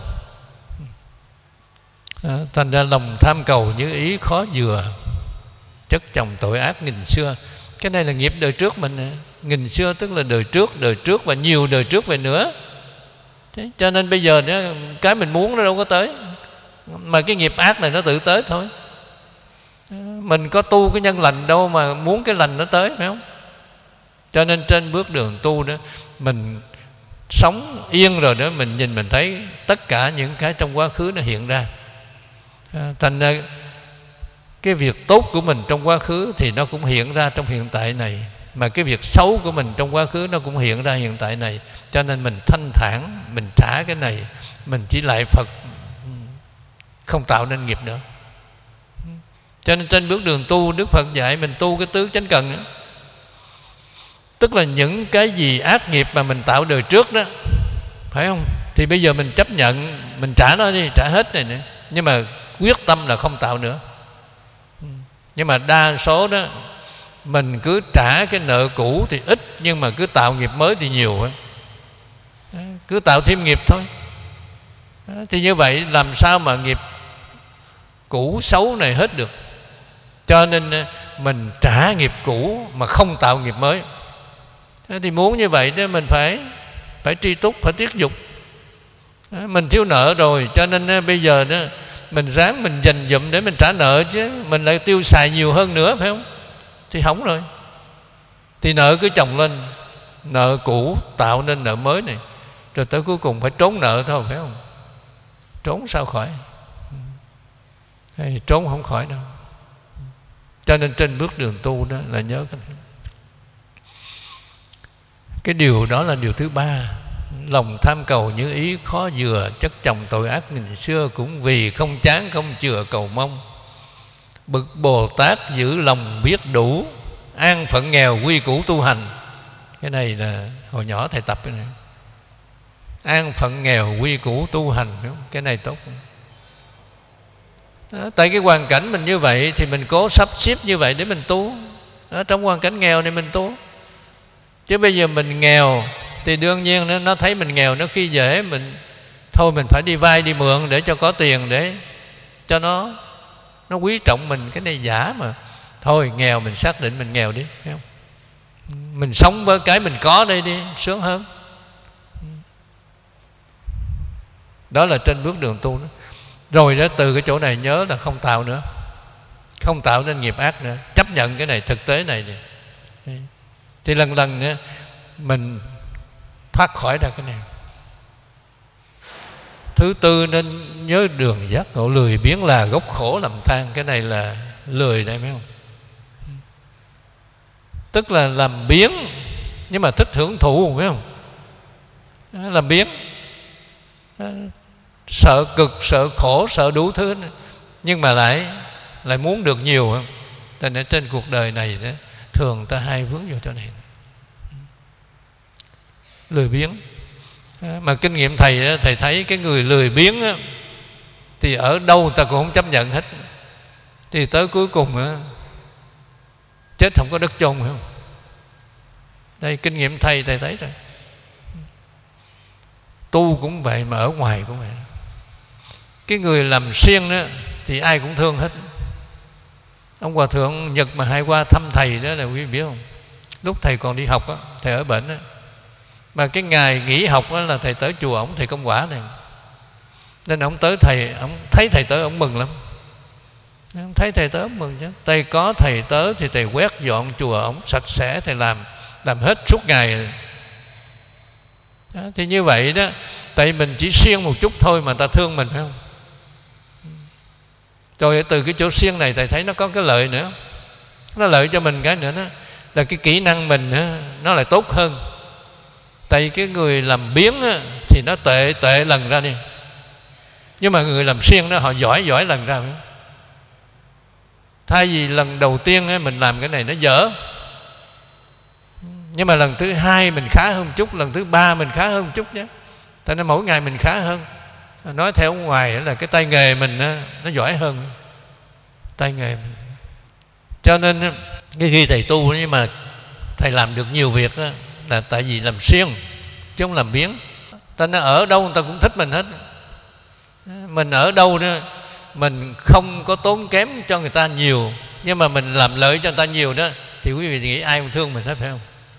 À, thành ra lòng tham cầu như ý khó dừa, chất chồng tội ác nghìn xưa. Cái này là nghiệp đời trước mình, nghìn xưa tức là đời trước, đời trước và nhiều đời trước về nữa. Thế cho nên bây giờ đó, cái mình muốn nó đâu có tới, mà cái nghiệp ác này nó tự tới thôi. Mình có tu cái nhân lành đâu mà muốn cái lành nó tới, phải không? Cho nên trên bước đường tu đó, mình sống yên rồi đó, mình nhìn mình thấy tất cả những cái trong quá khứ nó hiện ra. Thành ra cái việc tốt của mình trong quá khứ thì nó cũng hiện ra trong hiện tại này, mà cái việc xấu của mình trong quá khứ nó cũng hiện ra hiện tại này. Cho nên mình thanh thản, mình trả cái này, mình chỉ lại Phật, không tạo nên nghiệp nữa. Cho nên trên bước đường tu, Đức Phật dạy mình tu cái tứ chánh cần đó. Tức là những cái gì ác nghiệp mà mình tạo đời trước đó, phải không? Thì bây giờ mình chấp nhận, mình trả nó đi, trả hết này nữa. Nhưng mà quyết tâm là không tạo nữa. Nhưng mà đa số đó, mình cứ trả cái nợ cũ thì ít, nhưng mà cứ tạo nghiệp mới thì nhiều. Cứ tạo thêm nghiệp thôi. Thì như vậy làm sao mà nghiệp cũ xấu này hết được? Cho nên mình trả nghiệp cũ mà không tạo nghiệp mới. Thì muốn như vậy đó, mình phải phải tri túc, phải tiết dục. Mình thiếu nợ rồi, cho nên bây giờ đó mình ráng mình dành dụm để mình trả nợ, chứ mình lại tiêu xài nhiều hơn nữa, phải không? Thì hỏng rồi. Thì nợ cứ chồng lên, nợ cũ tạo nên nợ mới này, rồi tới cuối cùng phải trốn nợ thôi, phải không? Trốn sao khỏi? Hay trốn không khỏi đâu. Cho nên trên bước đường tu đó là nhớ cái này. Cái điều đó là điều thứ ba. Lòng tham cầu như ý khó dừa, chất chồng tội ác nghìn xưa, cũng vì không chán không chừa cầu mong. Bậc Bồ Tát giữ lòng biết đủ, an phận nghèo quy củ tu hành. Cái này là hồi nhỏ thầy tập cái này. An phận nghèo quy củ tu hành, cái này tốt. Đó, tại cái hoàn cảnh mình như vậy thì mình cố sắp xếp như vậy để mình tu. Đó, trong hoàn cảnh nghèo này mình tu. Chứ bây giờ mình nghèo thì đương nhiên nó, nó thấy mình nghèo, nó khi dễ mình, thôi mình phải đi vay đi mượn để cho có tiền, để cho nó nó quý trọng mình. Cái này giả mà. Thôi nghèo mình xác định mình nghèo đi, thấy không? Mình sống với cái mình có đây đi, sướng hơn. Đó là trên bước đường tu đó. Rồi đó, từ cái chỗ này nhớ là không tạo nữa, không tạo nên nghiệp ác nữa. Chấp nhận cái này, thực tế này, này. Thì lần lần nữa mình thoát khỏi ra cái này. Thứ tư nên nhớ đường giác ngộ, lười biếng là gốc khổ lầm than. Cái này là lười đây, phải không? Tức là làm biếng nhưng mà thích hưởng thụ, phải không? Làm biếng, sợ cực, sợ khổ, sợ đủ thứ, nhưng mà lại lại muốn được nhiều hơn. Cho nên trên cuộc đời này đó, thường ta hay vướng vào chỗ này. Lười biếng. Mà kinh nghiệm thầy đó, thầy thấy cái người lười biếng đó, thì ở đâu ta cũng không chấp nhận hết. Thì tới cuối cùng đó, chết không có đất chôn, phải không? Đây kinh nghiệm thầy, thầy thấy rồi. Tu cũng vậy, mà ở ngoài cũng vậy. Cái người làm siêng đó thì ai cũng thương hết. Ông Hòa Thượng Nhật mà hay qua thăm thầy đó là quý vị biết không? Lúc thầy còn đi học đó, thầy ở bệnh đó, mà cái ngày nghỉ học đó là thầy tới chùa ổng, thầy Công Quả này. Nên ổng tới thầy, ổng thấy thầy tới ổng mừng lắm. Ổng thấy thầy tới ổng mừng chứ. Thầy có thầy tới thì thầy quét dọn chùa ổng sạch sẽ, thầy làm làm hết suốt ngày. Đó, thì như vậy đó, tại mình chỉ siêng một chút thôi mà ta thương mình, phải không? Rồi từ cái chỗ siêng này thầy thấy nó có cái lợi nữa. Nó lợi cho mình cái nữa đó, là cái kỹ năng mình đó, nó lại tốt hơn. Tại cái người làm biếng đó, thì nó tệ tệ lần ra đi. Nhưng mà người làm siêng đó họ giỏi giỏi lần ra. Thay vì lần đầu tiên đó, mình làm cái này nó dở, nhưng mà lần thứ hai mình khá hơn một chút, lần thứ ba mình khá hơn một chút nhé. Tại nên mỗi ngày mình khá hơn. Nói theo ngoài là cái tay nghề mình đó, nó giỏi hơn tay nghề mình. Cho nên cái khi thầy tu, nhưng mà thầy làm được nhiều việc đó, là tại vì làm siêng chứ không làm biếng. Ta nó ở đâu người ta cũng thích mình hết. Mình ở đâu đó mình không có tốn kém cho người ta nhiều, nhưng mà mình làm lợi cho người ta nhiều đó, thì quý vị nghĩ ai cũng thương mình hết, phải không?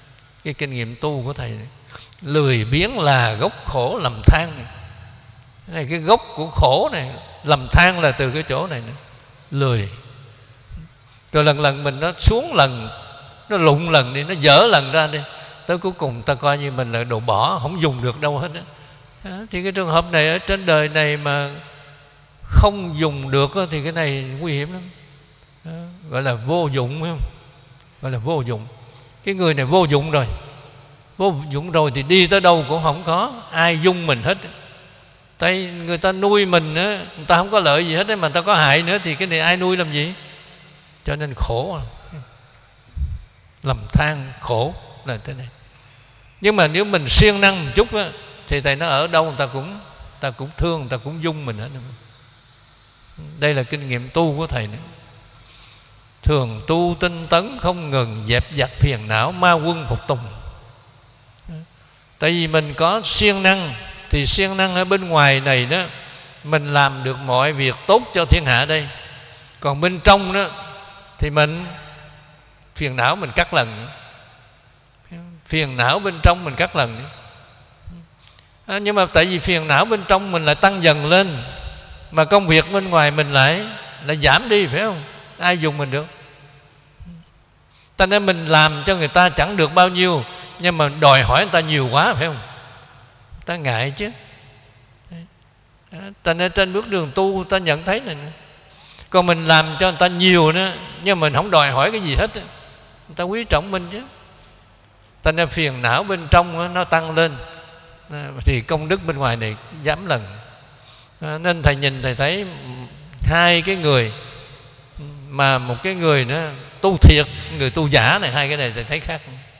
cái kinh nghiệm tu của thầy này. Lười biếng là gốc khổ lầm than này. Cái này cái gốc của khổ này, lầm than là từ cái chỗ này nữa. Lười. Rồi lần lần mình nó xuống lần, nó lụng lần đi, nó dở lần ra đi, tới cuối cùng ta coi như mình là đồ bỏ, không dùng được đâu hết đó. Thì cái trường hợp này ở trên đời này mà không dùng được thì cái này nguy hiểm lắm. Đó, gọi là vô dụng, phải không? Gọi là vô dụng. Cái người này vô dụng rồi, vô dụng rồi thì đi tới đâu cũng không có ai dung mình hết. Tại người ta nuôi mình á, người ta không có lợi gì hết mà người ta có hại nữa thì cái này ai nuôi làm gì? Cho nên khổ, lầm than khổ là thế này. Nhưng mà nếu mình siêng năng một chút á, thì thầy nó ở đâu người ta cũng người ta cũng thương, người ta cũng dung mình hết. Đây là kinh nghiệm tu của thầy nữa. Thường tu tinh tấn không ngừng, dẹp dặt phiền não, ma quân phục tùng. Tại vì mình có siêng năng, thì siêng năng ở bên ngoài này đó mình làm được mọi việc tốt cho thiên hạ đây. Còn bên trong đó thì mình phiền não mình cắt lần, phiền não bên trong mình cắt lần. À, nhưng mà tại vì phiền não bên trong mình lại tăng dần lên, mà công việc bên ngoài mình lại lại giảm đi, phải không? Ai dùng mình được? Ta nên mình làm cho người ta chẳng được bao nhiêu, nhưng mà đòi hỏi người ta nhiều quá, phải không? Ta ngại chứ. Ta nên trên bước đường tu ta nhận thấy này. Còn mình làm cho người ta nhiều nữa, nhưng mình không đòi hỏi cái gì hết, người ta quý trọng mình chứ. Ta nên phiền não bên trong nó tăng lên, thì công đức bên ngoài này giảm lần. Nên thầy nhìn thầy thấy hai cái người, mà một cái người nữa tu thiệt, người tu giả này, hai cái này thầy thấy khác.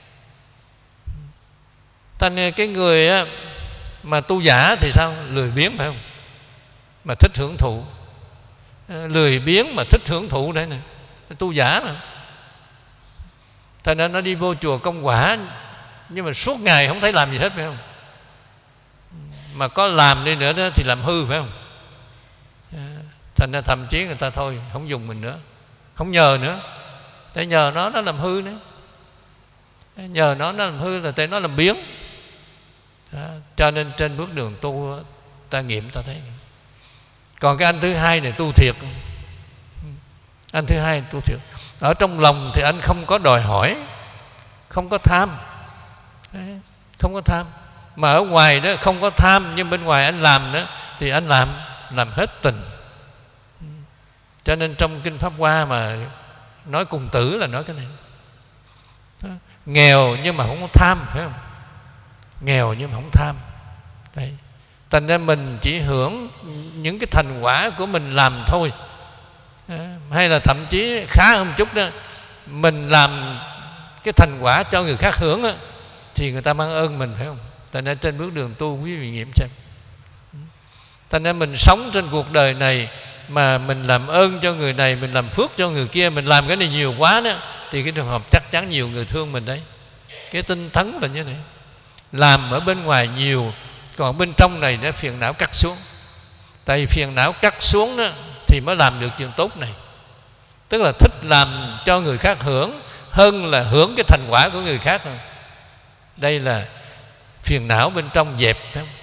Thành cái người á, mà tu giả thì sao? Lười biếng, phải không? Mà thích hưởng thụ. Lười biếng mà thích hưởng thụ đấy nè, tu giả nè. Thành ra nó đi vô chùa công quả, nhưng mà suốt ngày không thấy làm gì hết, phải không? Mà có làm đi nữa đó thì làm hư, phải không? Thành ra thậm chí người ta thôi không dùng mình nữa, không nhờ nữa. Tại nhờ nó nó làm hư nữa, nhờ nó nó làm hư là tại nó làm biếng. Đó. Cho nên trên bước đường tu ta nghiệm ta thấy. Còn cái anh thứ hai này tu thiệt. Anh thứ hai tu thiệt. Ở trong lòng thì anh không có đòi hỏi, không có tham. Đấy. Không có tham. Mà ở ngoài đó không có tham, nhưng bên ngoài anh làm đó thì anh làm làm hết tình. Cho nên trong Kinh Pháp Hoa mà nói cùng tử là nói cái này. Đó. Nghèo nhưng mà không có tham, phải không? Nghèo nhưng mà không tham. Đấy. Thành ra mình chỉ hưởng những cái thành quả của mình làm thôi. Đó. Hay là thậm chí khá hơn chút đó, mình làm cái thành quả cho người khác hưởng đó, thì người ta mang ơn mình, phải không? Thành ra trên bước đường tu quý vị nghiệm xem. Thành ra mình sống trên cuộc đời này mà mình làm ơn cho người này, mình làm phước cho người kia, mình làm cái này nhiều quá đó, thì cái trường hợp chắc chắn nhiều người thương mình đấy. Cái tinh tấn là như này. Làm ở bên ngoài nhiều, còn bên trong này nó phiền não cắt xuống. Tại vì phiền não cắt xuống đó thì mới làm được chuyện tốt này. Tức là thích làm cho người khác hưởng hơn là hưởng cái thành quả của người khác. Đây là phiền não bên trong dẹp.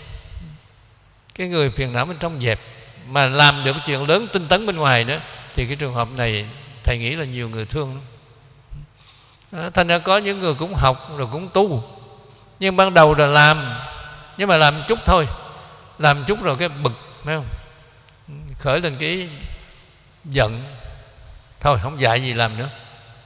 Cái người phiền não bên trong dẹp mà làm được chuyện lớn tinh tấn bên ngoài đó, thì cái trường hợp này thầy nghĩ là nhiều người thương lắm. Thành ra có những người cũng học rồi cũng tu, nhưng ban đầu là làm, nhưng mà làm chút thôi, làm chút rồi cái bực, phải không? Khởi lên cái giận, thôi không dạy gì làm nữa.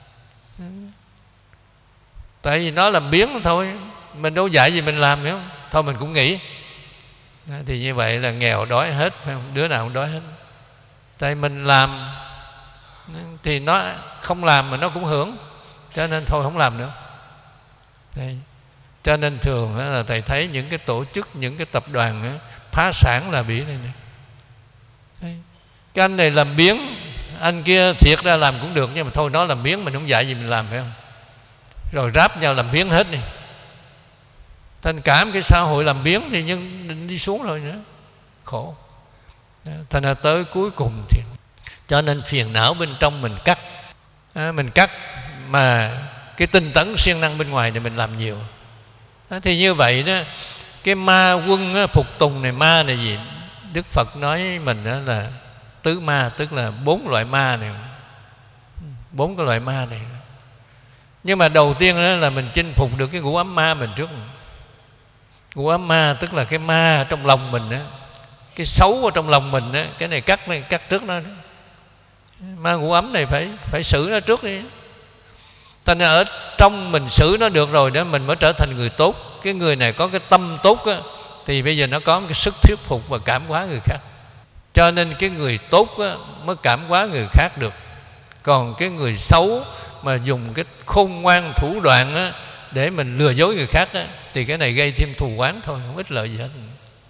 Tại vì nó làm biếng thôi, mình đâu dạy gì mình làm, phải không? Thôi mình cũng nghỉ. Thì như vậy là nghèo đói hết, phải không? Đứa nào cũng đói hết. Tại mình làm thì nó không làm mà nó cũng hưởng, cho nên thôi không làm nữa. Đây. Cho nên thường là thầy thấy những cái tổ chức, những cái tập đoàn phá sản là bị này này. Đây. Cái anh này làm biếng, anh kia thiệt ra làm cũng được, nhưng mà thôi nó làm biếng, mình không dạy gì mình làm, phải không? Rồi ráp nhau làm biếng hết đi. Thành cả một cái xã hội làm biếng thì nhân đi xuống rồi nữa, khổ. Thành ra tới cuối cùng thì cho nên phiền não bên trong mình cắt, à, mình cắt mà cái tinh tấn siêng năng bên ngoài này mình làm nhiều. Đó, thì như vậy đó, cái ma quân đó, phục tùng này, ma này gì? Đức Phật nói mình đó là tứ ma, tức là bốn loại ma này, bốn cái loại ma này. Nhưng mà đầu tiên đó là mình chinh phục được cái ngũ ấm ma mình trước. Ngũ ấm ma tức là cái ma trong lòng mình đó, cái xấu ở trong lòng mình đó, cái này cắt này, cắt trước nó. Ma ngũ ấm này phải phải xử nó trước đi. Thành ra ở trong mình xử nó được rồi đó, mình mới trở thành người tốt. Cái người này có cái tâm tốt á, thì bây giờ nó có cái sức thuyết phục và cảm hóa người khác. Cho nên cái người tốt á, mới cảm hóa người khác được. Còn cái người xấu mà dùng cái khôn ngoan thủ đoạn á, để mình lừa dối người khác á, thì cái này gây thêm thù oán thôi, không ích lợi gì hết.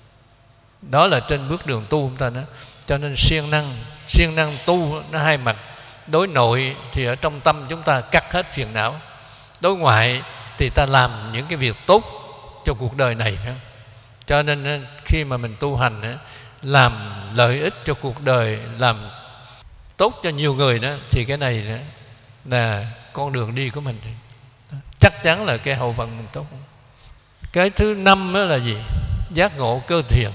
Đó là trên bước đường tu chúng ta đó. Cho nên siêng năng, siêng năng tu nó hai mặt. Đối nội thì ở trong tâm chúng ta cắt hết phiền não, đối ngoại thì ta làm những cái việc tốt cho cuộc đời này. Cho nên khi mà mình tu hành, làm lợi ích cho cuộc đời, làm tốt cho nhiều người đó, thì cái này đó là con đường đi của mình. Chắc chắn là cái hậu vận mình tốt. Cái thứ năm đó là gì? Giác ngộ cơ thiền.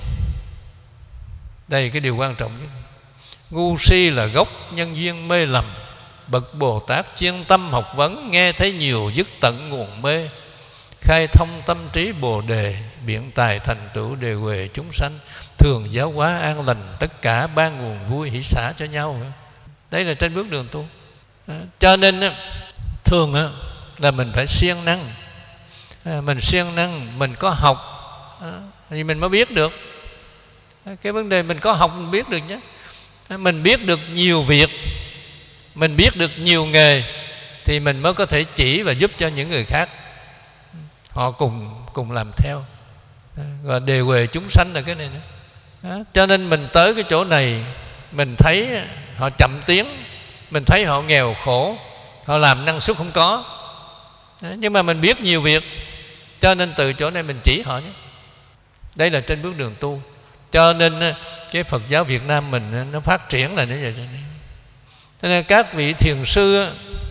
Đây cái điều quan trọng nhất. Ngu si là gốc nhân duyên mê lầm, bậc Bồ Tát chuyên tâm học vấn, nghe thấy nhiều dứt tận nguồn mê, khai thông tâm trí Bồ đề, biện tài thành tựu đề huệ chúng sanh, thường giáo hóa an lành tất cả, ban nguồn vui hỷ xả cho nhau. Đấy là trên bước đường tu. Cho nên thường là mình phải siêng năng. Mình siêng năng, mình có học thì mình mới biết được. Cái vấn đề mình có học mình biết được nhé. Mình biết được nhiều việc, mình biết được nhiều nghề, thì mình mới có thể chỉ và giúp cho những người khác họ cùng cùng làm theo. Và đề huệ chúng sanh là cái này nữa. Cho nên mình tới cái chỗ này, mình thấy họ chậm tiến, mình thấy họ nghèo khổ, họ làm năng suất không có, nhưng mà mình biết nhiều việc, cho nên từ chỗ này mình chỉ họ nhé. Đây là trên bước đường tu. Cho nên cái Phật giáo Việt Nam mình nó phát triển là như vậy. Cho nên các vị thiền sư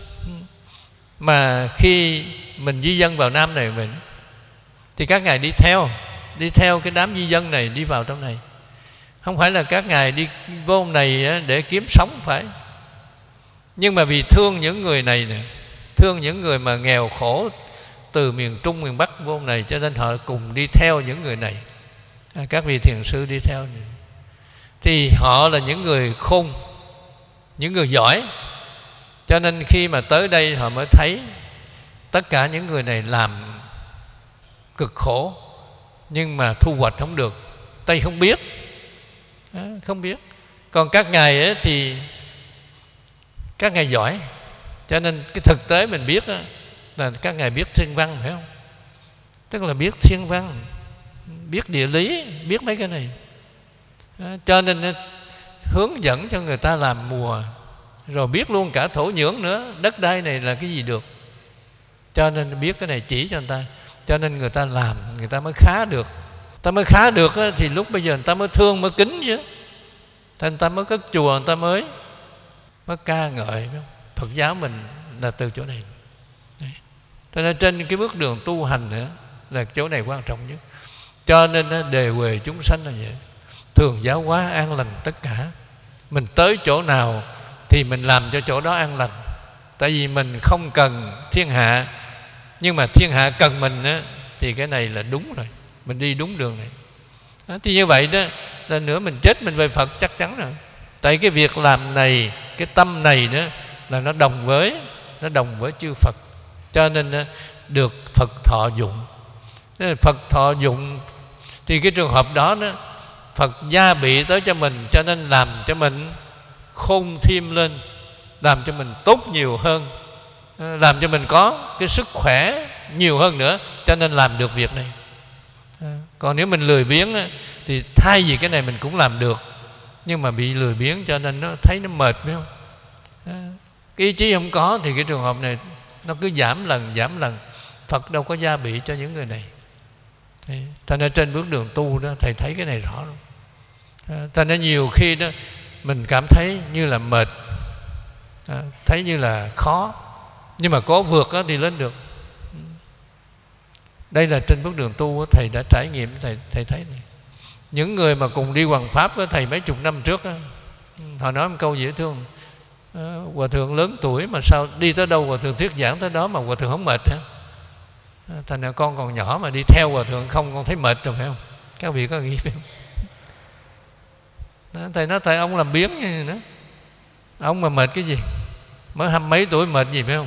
mà khi mình di dân vào Nam này mình, thì các ngài đi theo, đi theo cái đám di dân này đi vào trong này. Không phải là các ngài đi vô này để kiếm sống, không phải. Nhưng mà vì thương những người này nè, thương những người mà nghèo khổ từ miền Trung, miền Bắc vô này, cho nên họ cùng đi theo những người này. Các vị thiền sư đi theo này. Thì họ là những người khôn, những người giỏi. Cho nên khi mà tới đây họ mới thấy tất cả những người này làm cực khổ, nhưng mà thu hoạch không được. Tây không biết, không biết. Còn các ngài ấy thì các ngài giỏi. Cho nên cái thực tế mình biết là các ngài biết thiên văn, phải không? Tức là biết thiên văn, biết địa lý, biết mấy cái này. Cho nên hướng dẫn cho người ta làm mùa, rồi biết luôn cả thổ nhưỡng nữa, đất đai này là cái gì được. Cho nên biết cái này chỉ cho người ta. Cho nên người ta làm, người ta mới khá được. Ta mới khá được thì lúc bây giờ người ta mới thương, mới kính chứ. Thì người ta mới cất chùa, người ta mới mới ca ngợi. Phật giáo mình là từ chỗ này. Cho nên trên cái bước đường tu hành nữa là chỗ này quan trọng nhất. Cho nên đề huệ chúng sanh là vậy, thường giáo hóa an lành tất cả. Mình tới chỗ nào thì mình làm cho chỗ đó an lành. Tại vì mình không cần thiên hạ, nhưng mà thiên hạ cần mình á, thì cái này là đúng rồi. Mình đi đúng đường này đó. Thì như vậy đó, là nữa mình chết mình về Phật chắc chắn rồi. Tại cái việc làm này, cái tâm này đó là nó đồng với Nó đồng với chư Phật. Cho nên được Phật thọ dụng. Phật thọ dụng thì cái trường hợp đó, đó Phật gia bị tới cho mình, cho nên làm cho mình khôn thêm lên, làm cho mình tốt nhiều hơn, làm cho mình có cái sức khỏe nhiều hơn nữa, cho nên làm được việc này. Còn nếu mình lười biếng thì thay vì cái này mình cũng làm được, nhưng mà bị lười biếng cho nên nó thấy nó mệt, phải không? Cái ý chí không có thì cái trường hợp này nó cứ giảm lần giảm lần. Phật đâu có gia bị cho những người này. Thành ra trên bước đường tu đó, thầy thấy cái này rõ luôn. Thành ra nhiều khi đó mình cảm thấy như là mệt, thấy như là khó, nhưng mà có vượt đó thì lên được. Đây là trên bước đường tu thầy đã trải nghiệm, thầy thầy thấy này. Những người mà cùng đi hoằng pháp với thầy mấy chục năm trước đó, họ nói một câu dễ thương: Hòa thượng lớn tuổi mà sao đi tới đâu Hòa thượng thuyết giảng tới đó mà Hòa thượng không mệt hả? Thành ra con còn nhỏ mà đi theo Hòa thượng không con thấy mệt rồi phải không? Các vị có nghĩ phải không? Đó, thầy nói thầy ông làm biếng như nữa. Ông mà mệt cái gì? Mới hai mấy tuổi mệt gì phải không?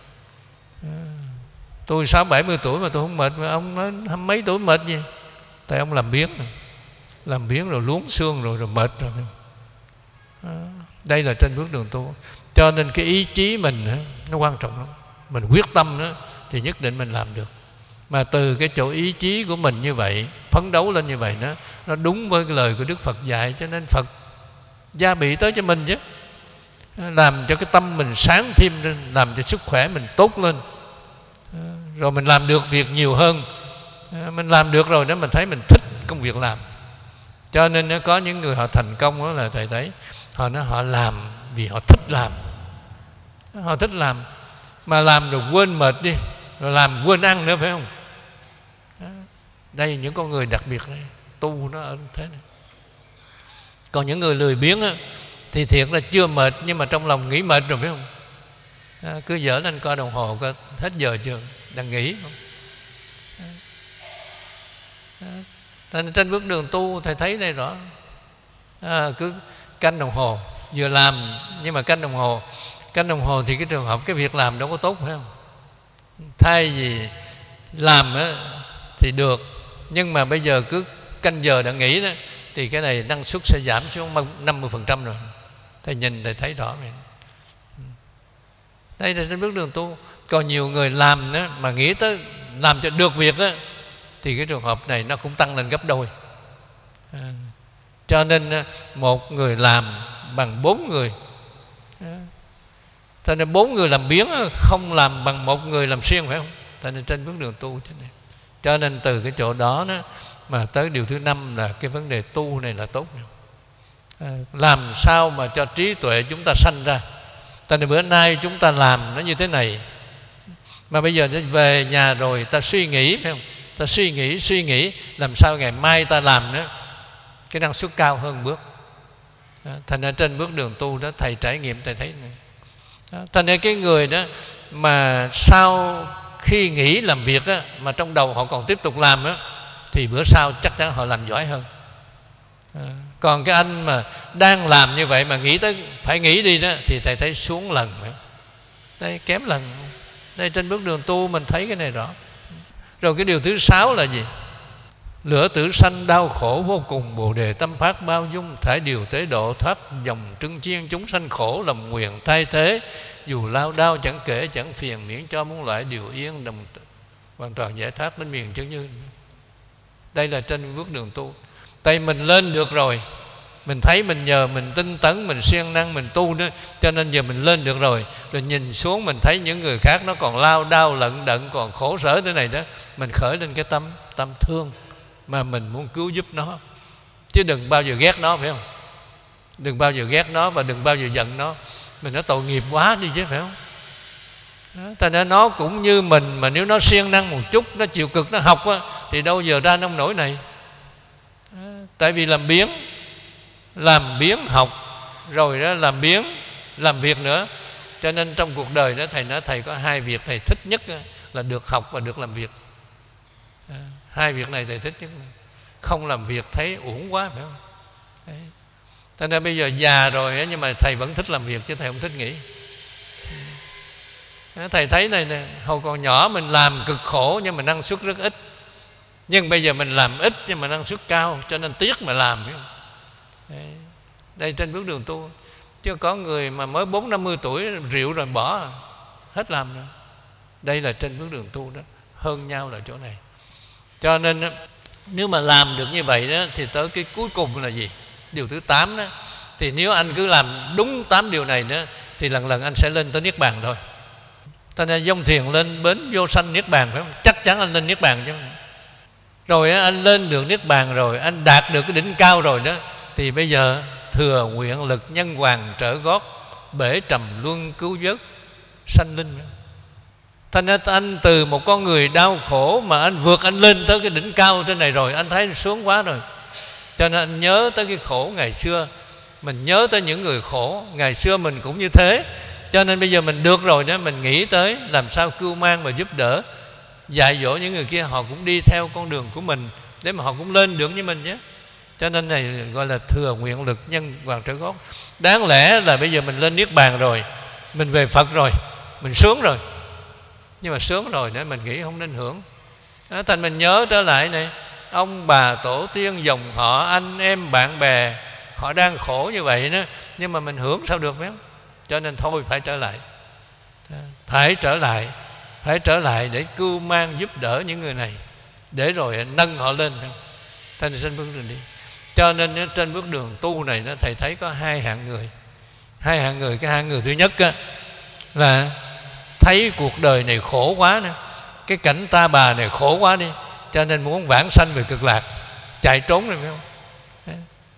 Tôi sáu bảy mươi tuổi mà tôi không mệt, mà ông nói hai mấy tuổi mệt gì? Tại ông làm biếng rồi. Làm biếng rồi luống xương rồi rồi mệt rồi. À, đây là trên bước đường tu. Cho nên cái ý chí mình nó quan trọng lắm. Mình quyết tâm đó thì nhất định mình làm được. Mà từ cái chỗ ý chí của mình như vậy, phấn đấu lên như vậy đó, nó đúng với cái lời của Đức Phật dạy. Cho nên Phật gia bị tới cho mình chứ, làm cho cái tâm mình sáng thêm lên, làm cho sức khỏe mình tốt lên, rồi mình làm được việc nhiều hơn. Mình làm được rồi đó mình thấy mình thích công việc làm. Cho nên nó có những người họ thành công đó là thầy thấy họ nói họ làm vì họ thích làm. Họ thích làm mà làm rồi quên mệt đi, rồi làm quên ăn nữa phải không? Đây những con người đặc biệt này, tu nó ở thế này. Còn những người lười biếng á, thì thiệt là chưa mệt nhưng mà trong lòng nghĩ mệt rồi phải không? À, cứ dở lên coi đồng hồ coi hết giờ chưa, đang nghỉ không? À, trên bước đường tu thầy thấy đây rõ. À, cứ canh đồng hồ, vừa làm nhưng mà canh đồng hồ. Canh đồng hồ thì cái trường hợp cái việc làm đâu có tốt phải không? Thay vì làm á, thì được, nhưng mà bây giờ cứ canh giờ đã nghỉ đó, thì cái này năng suất sẽ giảm xuống năm mươi phần trăm rồi. Thầy nhìn thầy thấy rõ vậy. Đây là trên bước đường tu. Còn nhiều người làm đó, mà nghĩ tới làm cho được việc đó, thì cái trường hợp này nó cũng tăng lên gấp đôi. À, cho nên một người làm bằng bốn người. À, cho nên bốn người làm biếng không làm bằng một người làm siêng phải không? Cho nên trên bước đường tu thế này. Cho nên từ cái chỗ đó, đó mà tới điều thứ năm là cái vấn đề tu này là tốt. À, làm sao mà cho trí tuệ chúng ta sanh ra. Cho nên bữa nay chúng ta làm nó như thế này, mà bây giờ về nhà rồi ta suy nghĩ phải không? Ta suy nghĩ, suy nghĩ làm sao ngày mai ta làm nữa cái năng suất cao hơn bước. Đó, thành ra trên bước đường tu đó thầy trải nghiệm thầy thấy này. Đó, thành ra cái người đó mà sau khi nghỉ làm việc á, mà trong đầu họ còn tiếp tục làm á, thì bữa sau chắc chắn họ làm giỏi hơn. À, còn cái anh mà đang làm như vậy mà nghĩ tới phải nghỉ đi đó, thì thầy thấy xuống lần phải không? Đây kém lần. Đây trên bước đường tu mình thấy cái này rõ. Rồi cái điều thứ sáu là gì? Lửa tử sanh đau khổ vô cùng, Bồ đề tâm phát bao dung, thải điều tế độ thoát dòng trưng chiên, chúng sanh khổ lòng nguyện thay thế, dù lao đao chẳng kể chẳng phiền, miễn cho muốn loại điều yên, đồng hoàn toàn giải thoát đến miền chân như. Đây là trên bước đường tu. Tại mình lên được rồi, mình thấy mình nhờ mình tinh tấn, mình siêng năng, mình tu nữa, cho nên giờ mình lên được rồi. Rồi nhìn xuống mình thấy những người khác nó còn lao đao lận đận, còn khổ sở thế này đó, mình khởi lên cái tâm tâm thương mà mình muốn cứu giúp nó, chứ đừng bao giờ ghét nó phải không? Đừng bao giờ ghét nó và đừng bao giờ giận nó. Mình nói tội nghiệp quá đi chứ phải không? Thành ra nó cũng như mình, mà nếu nó siêng năng một chút, nó chịu cực, nó học á, thì đâu giờ ra nông nổi này. Tại vì làm biếng, làm biếng học, rồi đó làm biếng làm việc nữa. Cho nên trong cuộc đời đó thầy nói thầy có hai việc thầy thích nhất là được học và được làm việc. Hai việc này thầy thích nhất. Không làm việc thấy uổng quá phải không? Đấy. Cho nên bây giờ già rồi ấy, nhưng mà thầy vẫn thích làm việc chứ thầy không thích nghỉ. Thầy thấy này nè, hồi còn nhỏ mình làm cực khổ nhưng mà năng suất rất ít. Nhưng bây giờ mình làm ít nhưng mà năng suất cao, cho nên tiếc mà làm phải không? Đấy. Đây trên bước đường tu. Chứ có người mà mới bốn năm mươi tuổi rượu rồi bỏ, hết làm rồi. Đây là trên bước đường tu đó, hơn nhau là chỗ này. Cho nên nếu mà làm được như vậy đó, thì tới cái cuối cùng là gì? Điều thứ tám đó. Thì nếu anh cứ làm đúng tám điều này đó, thì lần lần anh sẽ lên tới Niết Bàn thôi. Cho nên dông thiền lên bến vô sanh Niết Bàn phải không? Chắc chắn anh lên Niết Bàn chứ. Rồi anh lên được Niết Bàn rồi, anh đạt được cái đỉnh cao rồi đó, thì bây giờ thừa nguyện lực nhân hoàng trở gót, bể trầm luân cứu vớt sanh linh. Thành ra anh từ một con người đau khổ mà anh vượt anh lên tới cái đỉnh cao trên này rồi, anh thấy sướng quá rồi. Cho nên anh nhớ tới cái khổ ngày xưa, mình nhớ tới những người khổ ngày xưa mình cũng như thế. Cho nên bây giờ mình được rồi đó, mình nghĩ tới làm sao cưu mang và giúp đỡ, dạy dỗ những người kia họ cũng đi theo con đường của mình, để mà họ cũng lên được như mình nhé. Cho nên này gọi là thừa nguyện lực nhân hoàng trở gót. Đáng lẽ là bây giờ mình lên Niết Bàn rồi, mình về Phật rồi, mình sướng rồi. Nhưng mà sướng rồi để mình nghĩ không nên hưởng đó, thành mình nhớ trở lại này, ông bà tổ tiên dòng họ, anh em bạn bè họ đang khổ như vậy đó, nhưng mà mình hưởng sao được phải không? Cho nên thôi phải trở lại, phải trở lại, phải trở lại để cưu mang giúp đỡ những người này, để rồi nâng họ lên. Thành sinh bước đường đi. Cho nên trên bước đường tu này nó thầy thấy có hai hạng người. Hai hạng người. Cái hạng người thứ nhất á, là thấy cuộc đời này khổ quá nữa, cái cảnh ta bà này khổ quá đi, cho nên muốn vãng sanh về cực lạc, chạy trốn rồi phải không? Đấy.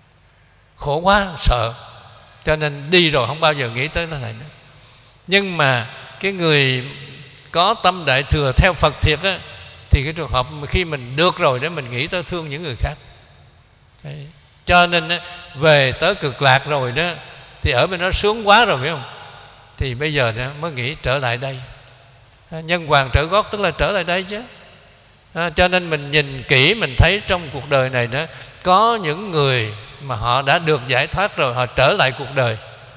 Khổ quá sợ, cho nên đi rồi không bao giờ nghĩ tới nó này nữa. Nhưng mà cái người có tâm đại thừa theo Phật thiệt á, thì cái trường hợp khi mình được rồi đó, mình nghĩ tới thương những người khác. Đấy. Cho nên á, về tới cực lạc rồi đó, thì ở bên đó sướng quá rồi phải không? Thì bây giờ đó mới nghĩ trở lại đây. Nhân hoàng trở gót tức là trở lại đây chứ. À, cho nên mình nhìn kỹ, mình thấy trong cuộc đời này đó, có những người mà họ đã được giải thoát rồi, họ trở lại cuộc đời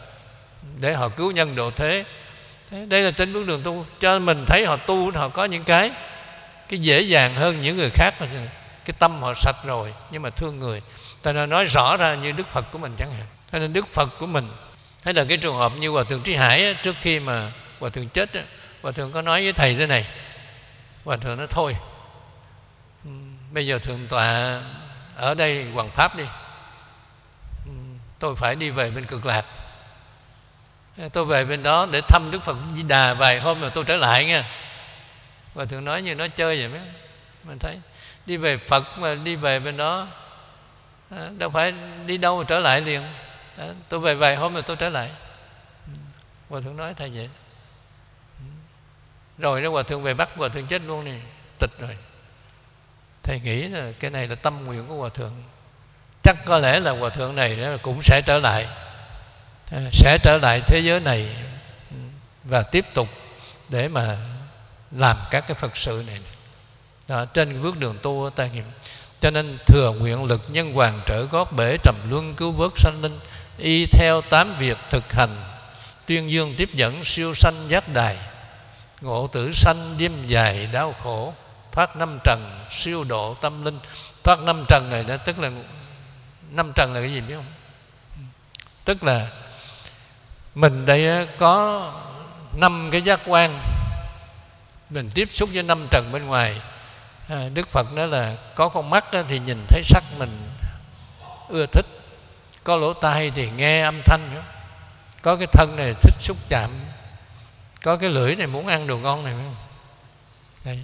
để họ cứu nhân độ thế. Thế đây là trên bước đường tu. Cho nên mình thấy họ tu, họ có những cái cái dễ dàng hơn những người khác. Cái tâm họ sạch rồi, nhưng mà thương người. Ta nên nói rõ ra như Đức Phật của mình chẳng hạn. Cho nên Đức Phật của mình, hay là cái trường hợp như Hòa thượng Trí Hải á, trước khi mà Hòa thượng chết á, Hòa thượng có nói với thầy thế này. Hòa thượng nói thôi, bây giờ thượng tọa ở đây Hoàng Pháp đi, tôi phải đi về bên cực lạc. Tôi về bên đó để thăm Đức Phật Di Đà vài hôm rồi tôi trở lại nha. Hòa thượng nói như nói chơi vậy. Mấy mình thấy đi về Phật mà đi về bên đó đâu phải đi đâu mà trở lại liền. Đó, tôi về vài hôm rồi tôi trở lại. Hòa thượng nói thầy vậy. Rồi đó Hòa thượng về Bắc, Hòa thượng chết luôn này, tịch rồi. Thầy nghĩ là cái này là tâm nguyện của Hòa thượng. Chắc có lẽ là Hòa thượng này cũng sẽ trở lại, sẽ trở lại thế giới này và tiếp tục để mà làm các cái Phật sự này. Đó, trên bước đường tu ta nghiệm. Cho nên thừa nguyện lực nhân hoàng trở gót, bể trầm luân cứu vớt sanh linh, y theo tám việc thực hành, tuyên dương tiếp dẫn siêu sanh giác đài, ngộ tử sanh đêm dài đau khổ, thoát năm trần siêu độ tâm linh. Thoát năm trần này đó, tức là năm trần là cái gì biết không? Tức là mình đây có năm cái giác quan, mình tiếp xúc với năm trần bên ngoài. à, Đức Phật nói là có con mắt thì nhìn thấy sắc mình ưa thích, có lỗ tai thì nghe âm thanh nữa, có cái thân này thích xúc chạm, có cái lưỡi này muốn ăn đồ ngon này phải không? Đấy.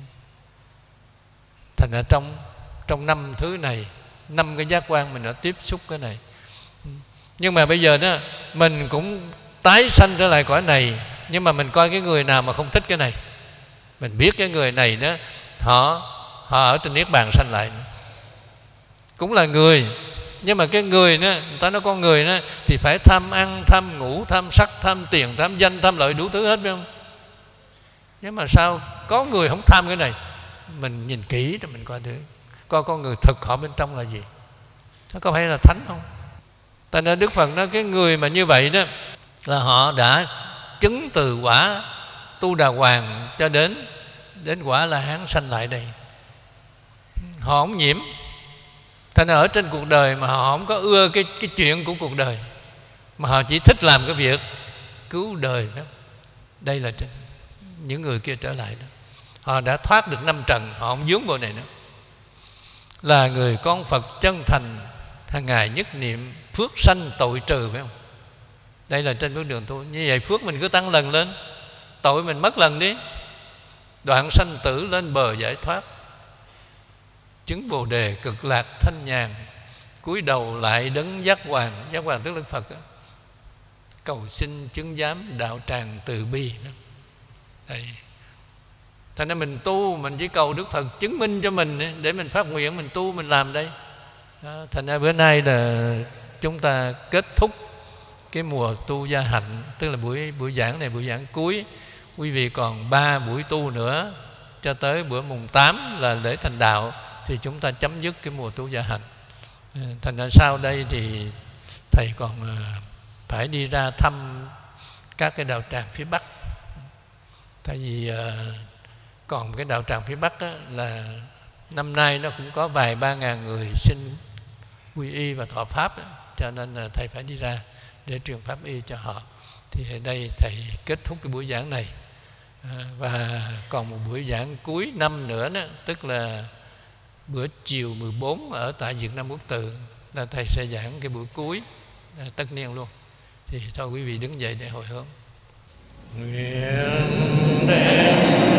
Thành ra trong trong năm thứ này, năm cái giác quan mình đã tiếp xúc cái này. Nhưng mà bây giờ đó mình cũng tái sanh trở lại cõi này, nhưng mà mình coi cái người nào mà không thích cái này, mình biết cái người này đó họ họ ở trên Niết Bàn sanh lại, cũng là người. Nhưng mà cái người đó, người ta nói con người đó thì phải tham ăn, tham ngủ, tham sắc, tham tiền, tham danh, tham lợi, đủ thứ hết phải không? Nhưng mà sao có người không tham cái này? Mình nhìn kỹ rồi mình coi thử, coi con người thực họ bên trong là gì, nó có phải là thánh không? Tại nên Đức Phật nói cái người mà như vậy đó là họ đã chứng từ quả Tu Đà Hoàng cho đến đến quả La Hán sanh lại đây. Họ không nhiễm. Thành ra ở trên cuộc đời mà họ không có ưa cái, cái chuyện của cuộc đời, mà họ chỉ thích làm cái việc cứu đời đó. Đây là những người kia trở lại đó, họ đã thoát được năm trần, họ không vướng vào này nữa, là người con Phật chân thành, hàng ngày nhất niệm, phước sanh tội trừ phải không? Đây là trên bước đường tu. Như vậy phước mình cứ tăng lần lên, tội mình mất lần đi, đoạn sanh tử lên bờ giải thoát, chứng Bồ Đề cực lạc thanh nhàn, cúi đầu lại đấng giác hoàng. Giác hoàng tức là Phật đó. Cầu xin chứng giám đạo tràng từ bi đó. Đây. Thành ra mình tu, mình chỉ cầu Đức Phật chứng minh cho mình để mình phát nguyện, mình tu, mình làm đây. Đó, thành ra bữa nay là chúng ta kết thúc cái mùa tu gia hạnh, tức là buổi buổi giảng này buổi giảng cuối. Quý vị còn ba buổi tu nữa cho tới bữa mùng tám là lễ thành đạo, thì chúng ta chấm dứt cái mùa tu gia hạnh. Thành ra sau đây thì thầy còn phải đi ra thăm các cái đạo tràng phía Bắc. Tại vì còn cái đạo tràng phía Bắc á, là năm nay nó cũng có vài ba ngàn người xin quy y và thọ pháp á, cho nên là thầy phải đi ra để truyền pháp y cho họ. Thì ở đây thầy kết thúc cái buổi giảng này, à, và còn một buổi giảng cuối năm nữa đó, tức là bữa chiều mười bốn ở tại Việt Nam Quốc Tự là thầy sẽ giảng cái buổi cuối à, tất niên luôn. Thì thôi quý vị đứng dậy để hồi hướng. Nguyện đem